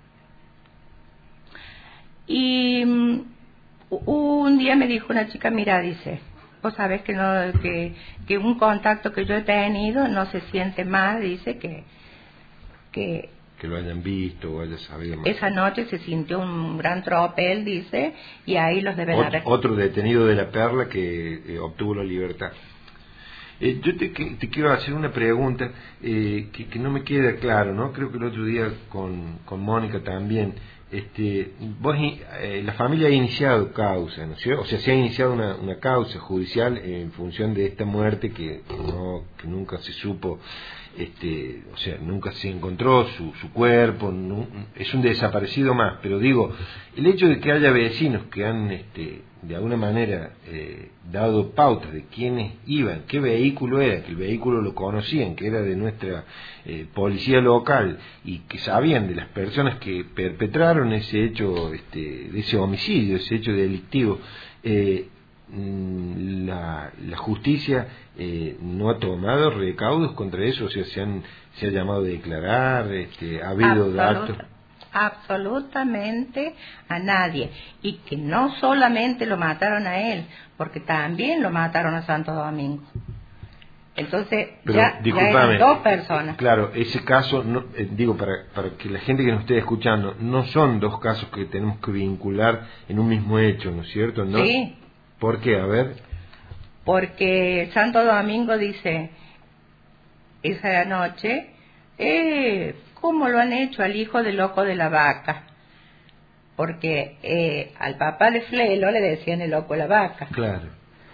[SPEAKER 7] Y um, un día me dijo una chica, mira, dice, vos sabés que, no, que, que un contacto que yo he tenido no se siente más, dice que... que
[SPEAKER 1] que lo hayan visto o haya sabido más.
[SPEAKER 7] Esa noche se sintió un gran tropel, dice, y ahí los deben
[SPEAKER 1] Ot-
[SPEAKER 7] haber...
[SPEAKER 1] Otro detenido de la Perla que eh, obtuvo la libertad. Eh, yo te, que, te quiero hacer una pregunta eh, que, que no me queda claro, ¿no? Creo que el otro día con, con Mónica también. Este, vos, eh, la familia ha iniciado causa, ¿no es cierto? O sea, se ha iniciado una, una causa judicial en función de esta muerte que, que, no, que nunca se supo, este, o sea, nunca se encontró su, su cuerpo, no, es un desaparecido más. Pero digo, el hecho de que haya vecinos que han, este, de alguna manera, eh, dado pautas de quiénes iban, qué vehículo era, que el vehículo lo conocían, que era de nuestra eh, policía local, y que sabían de las personas que perpetraron ese hecho, este, de ese homicidio, ese hecho delictivo, eh, la, la justicia eh, no ha tomado recaudos contra eso, o sea, se han se ha llamado a declarar, este, ha habido
[SPEAKER 7] Absoluta,
[SPEAKER 1] datos.
[SPEAKER 7] absolutamente a nadie, y que no solamente lo mataron a él, porque también lo mataron a Santo Domingo. Entonces,
[SPEAKER 1] Pero,
[SPEAKER 7] ya, ya
[SPEAKER 1] discúlpame,
[SPEAKER 7] eran dos personas.
[SPEAKER 1] Claro, ese caso, no, eh, digo, para, para que la gente que nos esté escuchando, no son dos casos que tenemos que vincular en un mismo hecho, ¿no es cierto? ¿No?
[SPEAKER 7] Sí.
[SPEAKER 1] ¿Por qué? A ver.
[SPEAKER 7] Porque Santo Domingo dice, esa noche, eh, ¿cómo lo han hecho al hijo del loco de la vaca? Porque eh, al papá de Flelo le decían el loco de la vaca.
[SPEAKER 1] Claro.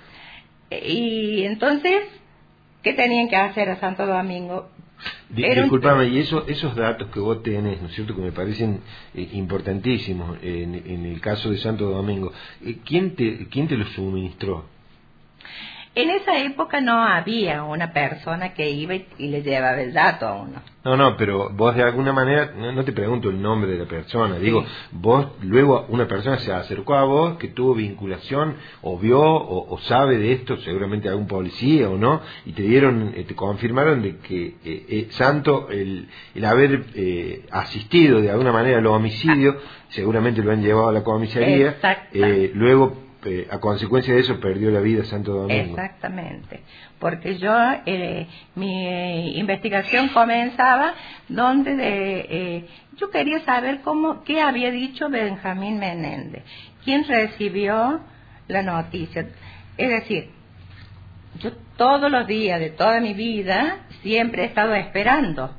[SPEAKER 7] Y entonces, ¿qué tenían que hacer a Santo Domingo?
[SPEAKER 1] Di-
[SPEAKER 7] Era un-
[SPEAKER 1] Disculpame, y eso, esos datos que vos tenés, ¿no es cierto?, que me parecen eh, importantísimos en, en el caso de Santo Domingo, eh, ¿quién te, quién te los suministró?
[SPEAKER 7] En esa época no había una persona que iba y, y le llevaba el dato a uno.
[SPEAKER 1] No, no, pero vos de alguna manera, no, no te pregunto el nombre de la persona, digo, vos, luego una persona se acercó a vos que tuvo vinculación, o vio, o, o sabe de esto, seguramente algún policía o no, y te dieron, eh, te confirmaron de que eh, eh, Santo, el, el haber eh, asistido de alguna manera al homicidio, ah. seguramente lo han llevado a la comisaría, eh, luego eh, a consecuencia de eso perdió la vida Santo Domingo.
[SPEAKER 7] Exactamente, porque yo, eh, mi eh, investigación comenzaba donde de, eh, yo quería saber cómo, qué había dicho Benjamín Menéndez, quién recibió la noticia. Es decir, yo todos los días de toda mi vida siempre he estado esperando,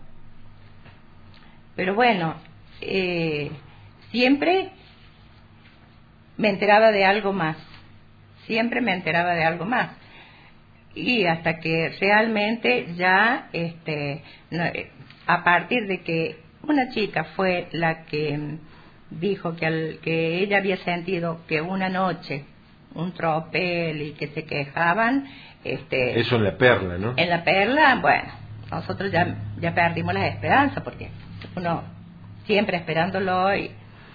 [SPEAKER 7] pero bueno, eh, siempre me enteraba de algo más, siempre me enteraba de algo más, y hasta que realmente ya, este, no, a partir de que una chica fue la que dijo que, al, que ella había sentido que una noche un tropel y que se quejaban, este,
[SPEAKER 1] eso en la Perla, ¿no?
[SPEAKER 7] En la Perla, bueno, nosotros ya, ya perdimos la esperanza, porque uno siempre esperándolo y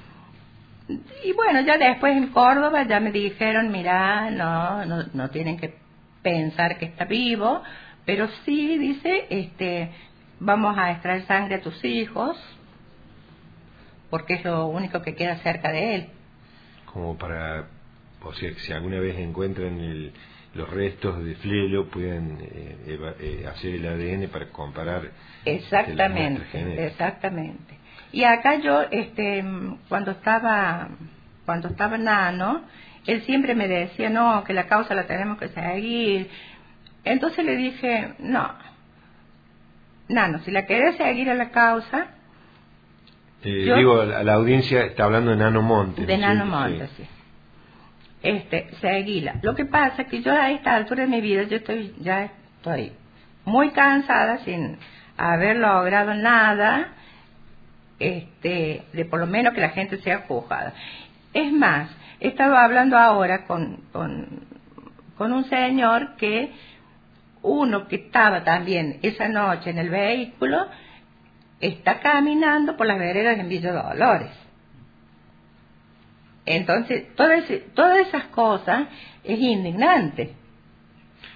[SPEAKER 7] Y bueno, ya después en Córdoba ya me dijeron, mira, no, no, no tienen que pensar que está vivo, pero sí, dice, este, vamos a extraer sangre a tus hijos, porque es lo único que queda cerca de él.
[SPEAKER 1] Como para, o sea, si alguna vez encuentran el, los restos de Flelo, pueden eh, eva, eh, hacer el A D N para comparar.
[SPEAKER 7] Exactamente, exactamente. Y acá yo, este, cuando estaba, cuando estaba Nano, él siempre me decía, no, que la causa la tenemos que seguir. Entonces le dije, no, Nano, si la querés seguir a la causa...
[SPEAKER 1] Eh,
[SPEAKER 7] yo,
[SPEAKER 1] digo, a la audiencia está hablando de Nano Monte.
[SPEAKER 7] De
[SPEAKER 1] ¿sí?
[SPEAKER 7] Nano Monte, sí. sí. Este, seguila. Lo que pasa es que yo a esta altura de mi vida, yo estoy, ya estoy muy cansada sin haber logrado nada, este, de por lo menos que la gente sea juzgada. Es más, he estado hablando ahora con, con, con un señor que uno que estaba también esa noche en el vehículo está caminando por las veredas en Villa Dolores. Entonces, todas, todas esas cosas es indignante.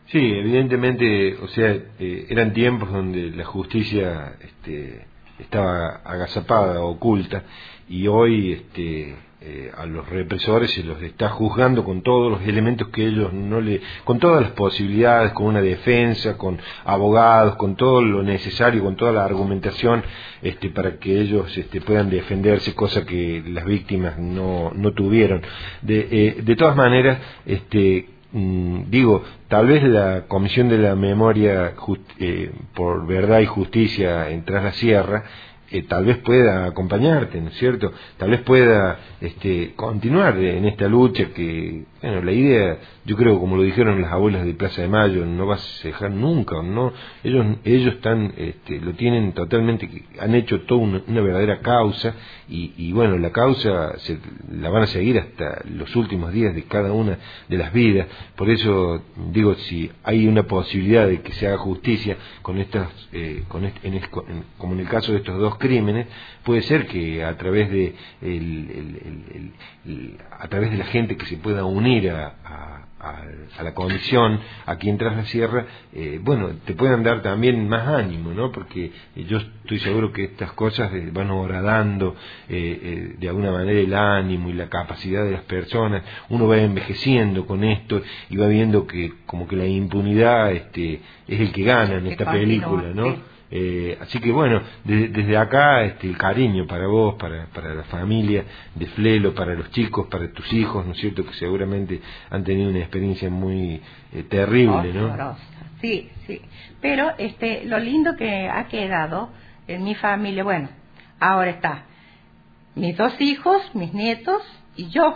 [SPEAKER 1] Sí, evidentemente, o sea, eh, eran tiempos donde la justicia este, estaba agazapada, oculta, y hoy este, eh, a los represores se los está juzgando con todos los elementos que ellos no le, con todas las posibilidades, con una defensa, con abogados, con todo lo necesario, con toda la argumentación este, para que ellos este, puedan defenderse, cosa que las víctimas no, no tuvieron. De, eh, de todas maneras, este, Mm, digo, tal vez la Comisión de la Memoria just, eh, por Verdad y Justicia en Tras la Sierra eh, tal vez pueda acompañarte, ¿no es cierto? Tal vez pueda este, continuar en esta lucha que, bueno, la idea, yo creo, como lo dijeron las abuelas de Plaza de Mayo, no va a cejar nunca, ¿no? Ellos, ellos están, este, lo tienen totalmente, han hecho toda una, una verdadera causa y, y bueno, la causa se, la van a seguir hasta los últimos días de cada una de las vidas. Por eso digo, si hay una posibilidad de que se haga justicia con estas, eh, con este, en, en, como en el caso de estos dos crímenes, puede ser que a través de el, el, el, el, a través de la gente que se pueda unir a, a, a, a la comisión aquí en Tras la Sierra, eh, bueno, te puedan dar también más ánimo, ¿no? Porque eh, yo estoy seguro que estas cosas eh, van horadando eh, eh, de alguna manera el ánimo y la capacidad de las personas. Uno va envejeciendo con esto y va viendo que como que la impunidad este, es el que gana en esta película, ¿no? Eh, así que bueno, de, desde acá este, el cariño para vos, para, para la familia de Flelo, para los chicos, para tus hijos, ¿no es cierto? Que seguramente han tenido una experiencia muy eh, terrible, ¿no?
[SPEAKER 7] Sí, sí. Pero este, lo lindo que ha quedado en mi familia, bueno, ahora está mis dos hijos, mis nietos y yo.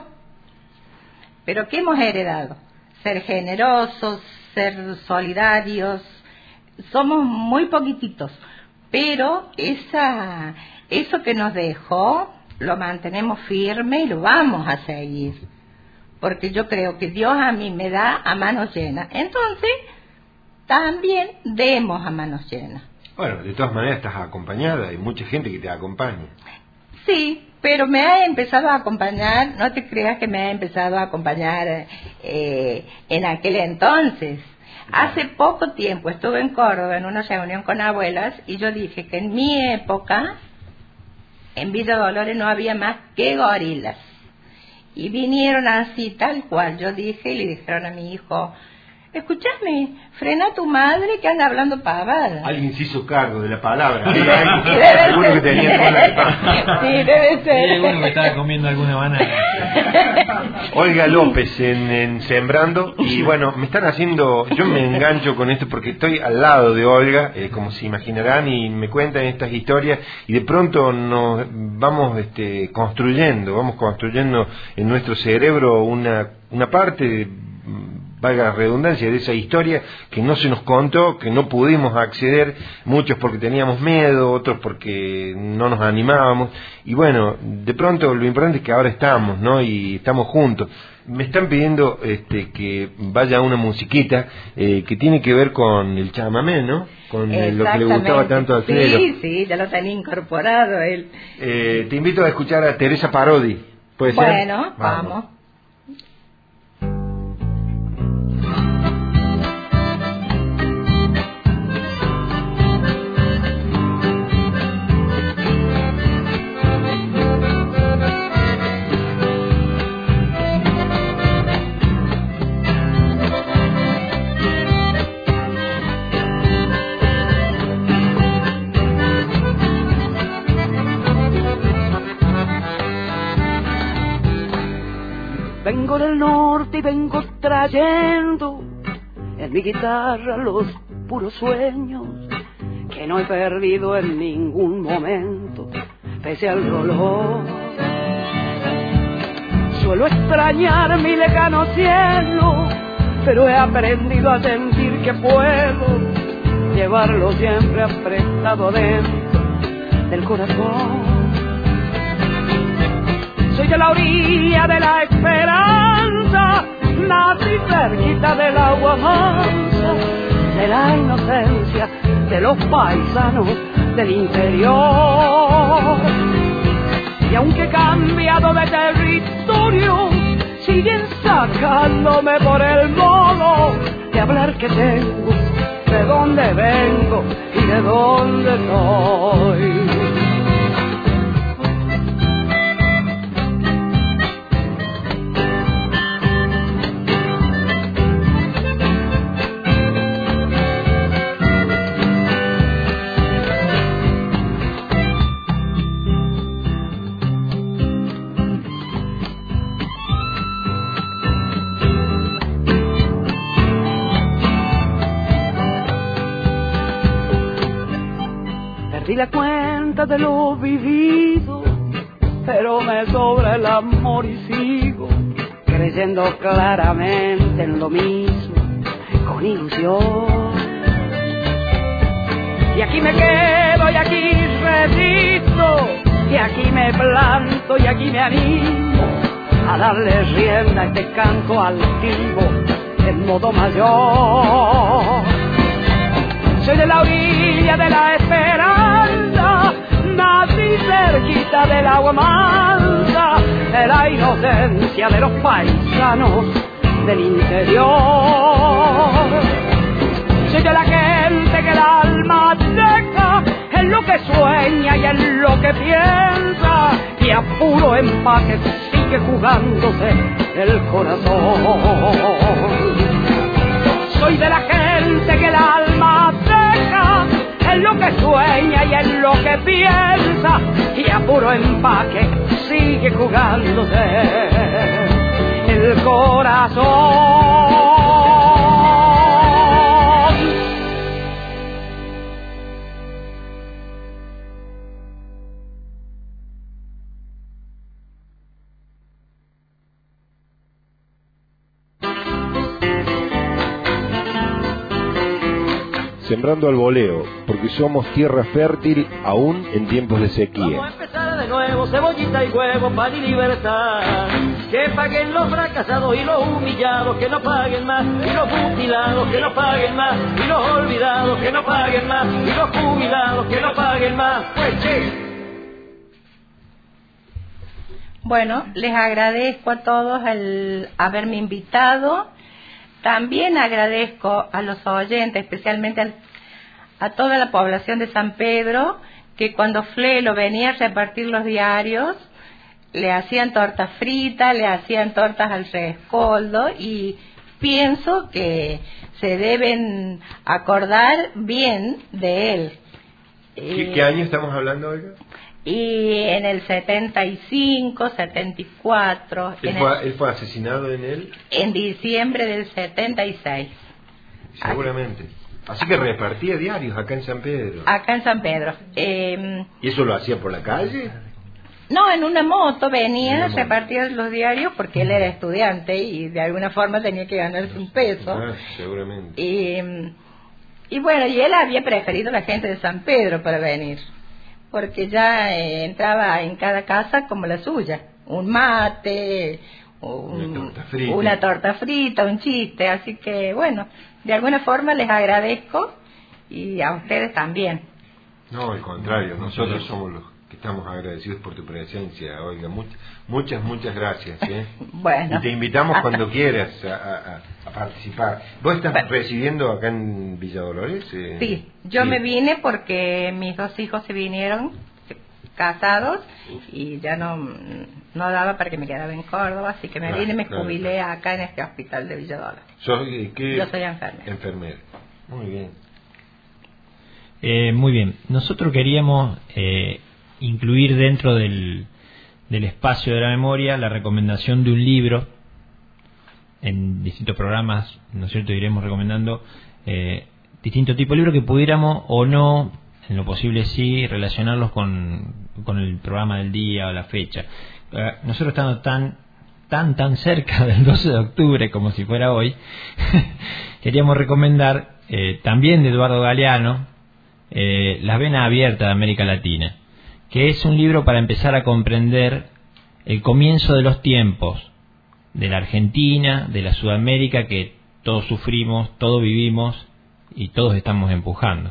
[SPEAKER 7] Pero ¿qué hemos heredado? Ser generosos, ser solidarios. Somos muy poquititos, pero esa, eso que nos dejó lo mantenemos firme y lo vamos a seguir, porque yo creo que Dios a mí me da a manos llenas, entonces también demos a manos llenas.
[SPEAKER 1] Bueno, de todas maneras estás acompañada, hay mucha gente que te acompaña.
[SPEAKER 7] Sí, pero me ha empezado a acompañar, no te creas que me ha empezado a acompañar eh, en aquel entonces. Hace poco tiempo estuve en Córdoba en una reunión con abuelas y yo dije que en mi época en Villa Dolores no había más que gorilas. Y vinieron así tal cual, yo dije, y le dijeron a mi hijo, escúchame, frena a tu madre que anda hablando pavadas.
[SPEAKER 1] Alguien se hizo cargo de la palabra.
[SPEAKER 7] Seguro
[SPEAKER 1] que tenía toda la...
[SPEAKER 7] Sí, debe ser.
[SPEAKER 6] Sí, bueno, me estaba comiendo alguna banana.
[SPEAKER 1] Olga López en, en Sembrando, y bueno, me están haciendo, yo me engancho con esto porque estoy al lado de Olga, eh, como se imaginarán, y me cuentan estas historias, y de pronto nos vamos este, construyendo, vamos construyendo en nuestro cerebro una, una parte, valga la redundancia, de esa historia que no se nos contó, que no pudimos acceder, muchos porque teníamos miedo, otros porque no nos animábamos, y bueno, de pronto lo importante es que ahora estamos, ¿no? Y estamos juntos. Me están pidiendo este, que vaya una musiquita eh, que tiene que ver con el chamamé, ¿no? Con eh, lo que le gustaba tanto a Alfredo.
[SPEAKER 7] Sí, sí, ya lo tenía incorporado él.
[SPEAKER 1] Eh, te invito a escuchar a Teresa Parodi, ¿puede ser?
[SPEAKER 7] Bueno, vamos. vamos.
[SPEAKER 8] Vengo del norte y vengo trayendo en mi guitarra los puros sueños que no he perdido en ningún momento, pese al dolor. Suelo extrañar mi lejano cielo, pero he aprendido a sentir que puedo llevarlo siempre apretado dentro del corazón. Soy de la orilla de la esperanza, nací cerquita del agua mansa, de la inocencia de los paisanos del interior. Y aunque he cambiado de territorio, siguen sacándome por el modo de hablar que tengo, de dónde vengo y de dónde soy. Perdí la cuenta de lo vivido, pero me sobra el amor y sigo creyendo claramente en lo mismo, con ilusión. Y aquí me quedo, y aquí resisto, y aquí me planto, y aquí me animo a darle rienda a este canto altivo en modo mayor. Soy de la orilla de la esperanza, nací cerquita del agua mansa, de la inocencia de los paisanos del interior. Soy de la gente que el alma deja en lo que sueña y en lo que piensa, y a puro empaque sigue jugándose el corazón. Soy de la gente que el alma deja en lo que sueña y en lo que piensa, y a puro empaque sigue jugándose el corazón.
[SPEAKER 1] Sembrando al voleo, porque somos tierra fértil aún en tiempos de sequía.
[SPEAKER 2] Vamos a empezar de nuevo, cebollita y huevo, pan y libertad. Que paguen los fracasados y los humillados, que no paguen más. Y los mutilados, que no paguen más. Y los olvidados, que no paguen más. Y los jubilados, que no paguen más. Pues che.
[SPEAKER 7] Bueno, les agradezco a todos el haberme invitado. También agradezco a los oyentes, especialmente a, a toda la población de San Pedro, que cuando Flelo venía a repartir los diarios, le hacían tortas fritas, le hacían tortas al rescoldo, y pienso que se deben acordar bien de él.
[SPEAKER 1] ¿Qué, qué año estamos hablando, Olga?
[SPEAKER 7] Y en el setenta y cinco, setenta y cuatro...
[SPEAKER 1] ¿Él, fue, el, ¿Él fue asesinado en él?
[SPEAKER 7] En diciembre del setenta y seis.
[SPEAKER 1] Seguramente. Así que repartía diarios acá en San Pedro.
[SPEAKER 7] Acá en San Pedro. Eh,
[SPEAKER 1] ¿Y eso lo hacía por la calle?
[SPEAKER 7] No, en una moto venía, repartía los diarios porque él era estudiante y de alguna forma tenía que ganarse un peso.
[SPEAKER 1] Ah, seguramente.
[SPEAKER 7] Y, y bueno, y él había preferido a la gente de San Pedro para venir, porque ya eh, entraba en cada casa como la suya, un mate, un,
[SPEAKER 1] una, torta frita.
[SPEAKER 7] una torta frita, un chiste, así que bueno, de alguna forma les agradezco y a ustedes también.
[SPEAKER 1] No, al contrario, nosotros somos los que estamos agradecidos por tu presencia, Olga. Much, muchas, muchas gracias. ¿eh?
[SPEAKER 7] Bueno.
[SPEAKER 1] Y te invitamos cuando quieras a, a, a participar. ¿Vos estás bueno. residiendo acá en Villa Dolores? Eh,
[SPEAKER 7] sí, yo
[SPEAKER 1] sí.
[SPEAKER 7] me vine porque mis dos hijos se vinieron casados y ya no, no daba para que me quedara en Córdoba, así que me claro, vine y me claro, jubilé claro. acá en este hospital de Villa Dolores.
[SPEAKER 1] ¿Sos, eh, qué?
[SPEAKER 7] Yo soy enfermera.
[SPEAKER 1] Enfermera. Muy bien.
[SPEAKER 6] Eh, muy bien. Nosotros queríamos eh, incluir dentro del, del espacio de la memoria la recomendación de un libro. En distintos programas, ¿no es cierto?, iremos recomendando eh, distintos tipos de libros que pudiéramos o no, en lo posible sí, relacionarlos con, con el programa del día o la fecha. Eh, nosotros estando tan tan tan cerca del doce de octubre como si fuera hoy, queríamos recomendar eh, también de Eduardo Galeano, eh, Las venas abiertas de América Latina, que es un libro para empezar a comprender el comienzo de los tiempos de la Argentina, de la Sudamérica, que todos sufrimos, todos vivimos y todos estamos empujando.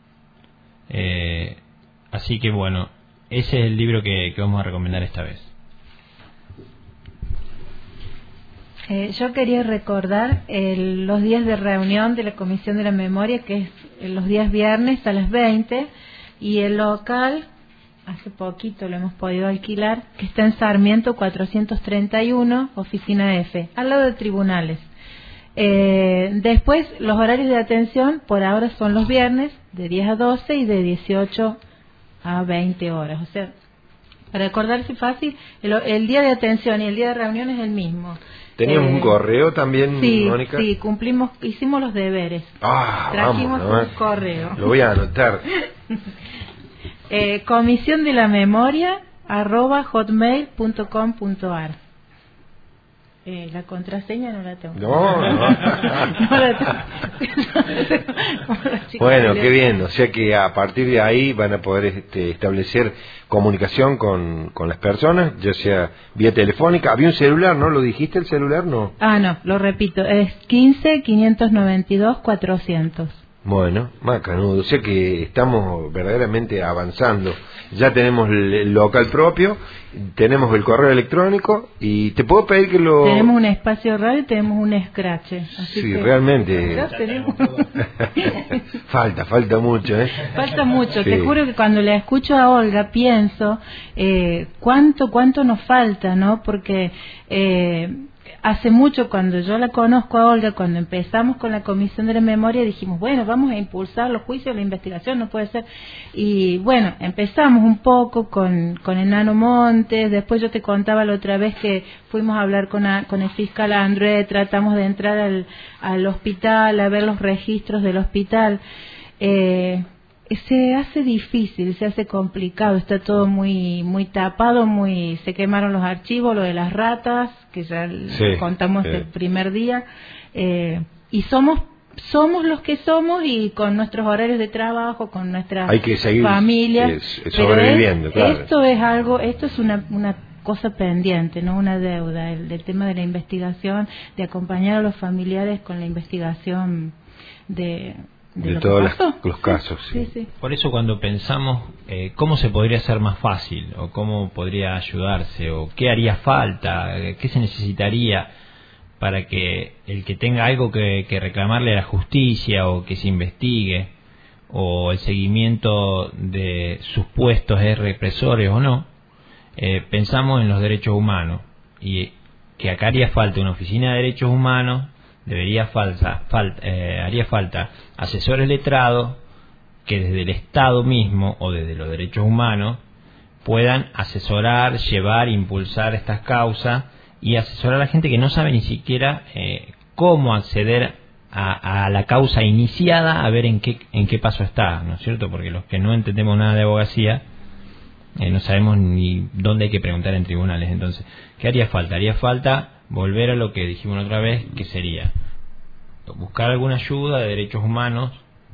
[SPEAKER 6] Eh, así que bueno, ese es el libro que, que vamos a recomendar esta vez.
[SPEAKER 5] Eh, yo quería recordar el, los días de reunión de la Comisión de la Memoria, que es eh, los días viernes a las veinte, y el local, hace poquito lo hemos podido alquilar, que está en Sarmiento cuatrocientos treinta y uno, oficina F, al lado de tribunales. Eh, después, los horarios de atención por ahora son los viernes de diez a doce y de dieciocho a veinte horas. O sea, para acordarse fácil, el, el día de atención y el día de reunión es el mismo.
[SPEAKER 1] ¿Teníamos
[SPEAKER 5] eh,
[SPEAKER 1] un correo también,
[SPEAKER 5] sí,
[SPEAKER 1] Mónica?
[SPEAKER 5] Sí, cumplimos, hicimos los deberes.
[SPEAKER 1] Ah,
[SPEAKER 5] Trajimos
[SPEAKER 1] vamos,
[SPEAKER 5] un correo.
[SPEAKER 1] Lo voy a anotar.
[SPEAKER 5] eh, comisión de la memoria arroba hotmail punto com punto ar. Eh, la contraseña no la tengo.
[SPEAKER 1] No, no.
[SPEAKER 5] No la tengo.
[SPEAKER 1] Bueno, qué bien. O sea que a partir de ahí van a poder este, establecer comunicación con, con las personas, ya sea vía telefónica. Había un celular, ¿no? ¿Lo dijiste el celular? No.
[SPEAKER 5] Ah, no, lo repito. Es quince, quinientos noventa y dos, cuatrocientos.
[SPEAKER 1] Bueno, macanudo, o sea que estamos verdaderamente avanzando. Ya tenemos el local propio, tenemos el correo electrónico y te puedo pedir que lo...
[SPEAKER 5] Tenemos un espacio radio y tenemos un scratch. Así
[SPEAKER 1] sí,
[SPEAKER 5] que
[SPEAKER 1] realmente...
[SPEAKER 5] ya tenemos...
[SPEAKER 1] falta, falta mucho, ¿eh?
[SPEAKER 5] Falta mucho,
[SPEAKER 1] sí.
[SPEAKER 5] Te juro que cuando le escucho a Olga pienso eh, cuánto, cuánto nos falta, ¿no? Porque... Eh, Hace mucho, cuando yo la conozco a Olga, cuando empezamos con la Comisión de la Memoria, dijimos, bueno, vamos a impulsar los juicios, la investigación, no puede ser. Y bueno, empezamos un poco con, con Enano Montes, después yo te contaba la otra vez que fuimos a hablar con, a, con el fiscal André, tratamos de entrar al, al hospital, a ver los registros del hospital. Eh, se hace difícil, se hace complicado, está todo muy muy tapado, muy se quemaron los archivos, lo de las ratas, que ya sí, contamos sí. el primer día, eh, y somos somos los que somos y con nuestros horarios de trabajo, con nuestras
[SPEAKER 1] Hay que seguir
[SPEAKER 5] familias,
[SPEAKER 1] sobreviviendo,
[SPEAKER 5] es,
[SPEAKER 1] claro.
[SPEAKER 5] Esto es algo, esto es una una cosa pendiente, no una deuda, el, el tema de la investigación, de acompañar a los familiares con la investigación de
[SPEAKER 1] de, de todos los, los casos. Sí.
[SPEAKER 5] Sí, sí.
[SPEAKER 6] Por eso cuando pensamos eh, cómo se podría hacer más fácil, o cómo podría ayudarse, o qué haría falta, qué se necesitaría para que el que tenga algo que, que reclamarle a la justicia, o que se investigue, o el seguimiento de sus puestos es represores o no, eh, pensamos en los derechos humanos, y que acá haría falta una oficina de derechos humanos. Debería falta, falta eh, haría falta asesores letrados que desde el Estado mismo o desde los derechos humanos puedan asesorar, llevar, impulsar estas causas y asesorar a la gente que no sabe ni siquiera eh, cómo acceder a, a la causa iniciada, a ver en qué en qué paso está, ¿no es cierto? Porque los que no entendemos nada de abogacía eh, no sabemos ni dónde hay que preguntar en tribunales. Entonces, ¿qué haría falta? Haría falta volver a lo que dijimos la otra vez, que sería buscar alguna ayuda de derechos humanos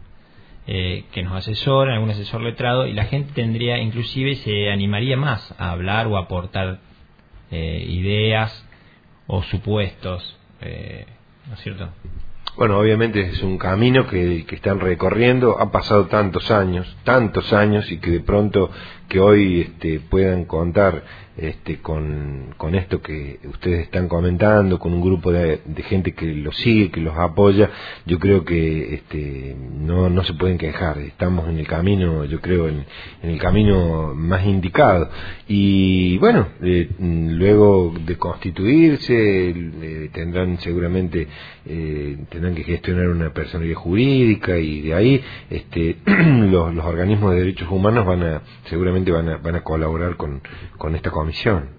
[SPEAKER 6] eh, que nos asesoren, algún asesor letrado, y la gente tendría, inclusive se animaría más a hablar o a aportar eh, ideas o supuestos, eh, ¿no es cierto?
[SPEAKER 1] Bueno, obviamente es un camino que, que están recorriendo, han pasado tantos años, tantos años, y que de pronto que hoy este, puedan contar este, con, con esto que ustedes están comentando, con un grupo de, de gente que los sigue, que los apoya, yo creo que este, no, no se pueden quejar, estamos en el camino, yo creo, en, en el camino más indicado. Y bueno, eh, luego de constituirse, eh, tendrán seguramente, eh, tendrán que gestionar una personalidad jurídica, y de ahí este, los, los organismos de derechos humanos van a, seguramente van a, van a colaborar con, con esta comisión.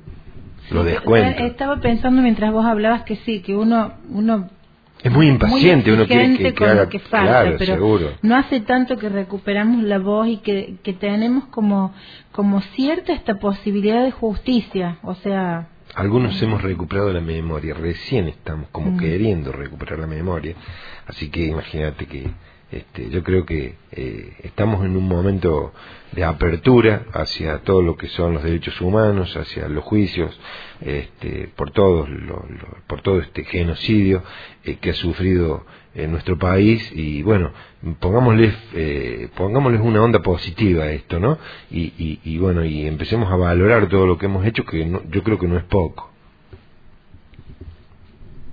[SPEAKER 1] Lo descuento.
[SPEAKER 5] Estaba pensando mientras vos hablabas que sí, que uno uno
[SPEAKER 1] es muy impaciente,
[SPEAKER 5] muy
[SPEAKER 1] uno quiere que, que haga,
[SPEAKER 5] lo que falta,
[SPEAKER 1] claro,
[SPEAKER 5] pero
[SPEAKER 1] seguro.
[SPEAKER 5] No hace tanto que recuperamos la voz y que, que tenemos como como cierta esta posibilidad de justicia, o sea,
[SPEAKER 1] algunos hemos recuperado la memoria, recién estamos como mm. queriendo recuperar la memoria, así que imagínate que Este, yo creo que eh, estamos en un momento de apertura hacia todo lo que son los derechos humanos, hacia los juicios, este, por todos lo, lo, por todo este genocidio eh, que ha sufrido en nuestro país, y bueno, pongámosles eh, pongámosles una onda positiva a esto, ¿no? Y, y, y bueno, y empecemos a valorar todo lo que hemos hecho, que no, yo creo que no es poco.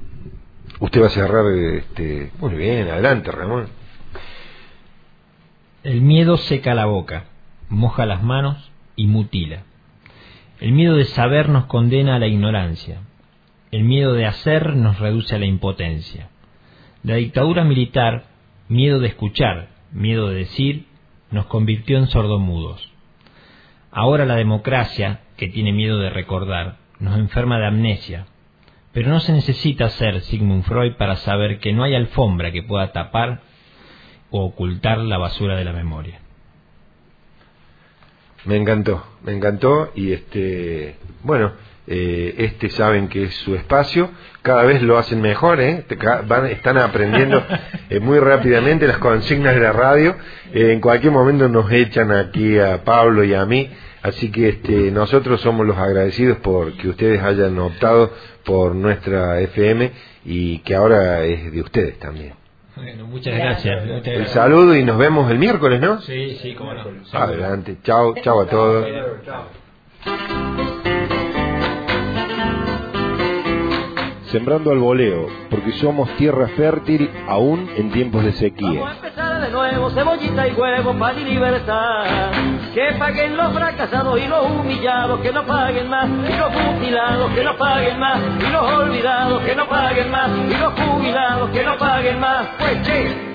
[SPEAKER 1] usted va a cerrar. Este, muy bien, adelante, Ramón.
[SPEAKER 6] El miedo seca la boca, moja las manos y mutila. El miedo de saber nos condena a la ignorancia. El miedo de hacer nos reduce a la impotencia. La dictadura militar, miedo de escuchar, miedo de decir, nos convirtió en sordomudos. Ahora la democracia, que tiene miedo de recordar, nos enferma de amnesia. Pero no se necesita ser Sigmund Freud para saber que no hay alfombra que pueda tapar o ocultar la basura de la memoria.
[SPEAKER 1] Me encantó, me encantó y este, bueno, eh, este saben que es su espacio, cada vez lo hacen mejor, ¿eh? Van, están aprendiendo eh, muy rápidamente las consignas de la radio, eh, en cualquier momento nos echan aquí a Pablo y a mí, así que este, nosotros somos los agradecidos por que ustedes hayan optado por nuestra F M y que ahora es de ustedes también.
[SPEAKER 6] Bueno, muchas gracias. Muchas gracias.
[SPEAKER 1] El saludo y nos vemos el miércoles, ¿no?
[SPEAKER 6] Sí, sí, cómo no.
[SPEAKER 1] Adelante. Chao, chao a todos. Sembrando al voleo, porque somos tierra fértil aún en tiempos de sequía.
[SPEAKER 2] Vamos a empezar de nuevo, cebollita y huevo, pan y libertad. Que paguen los fracasados y los humillados, que no paguen más. Y los mutilados, que no paguen más. Y los olvidados, que no paguen más. Y los jubilados, que no paguen más. Pues che.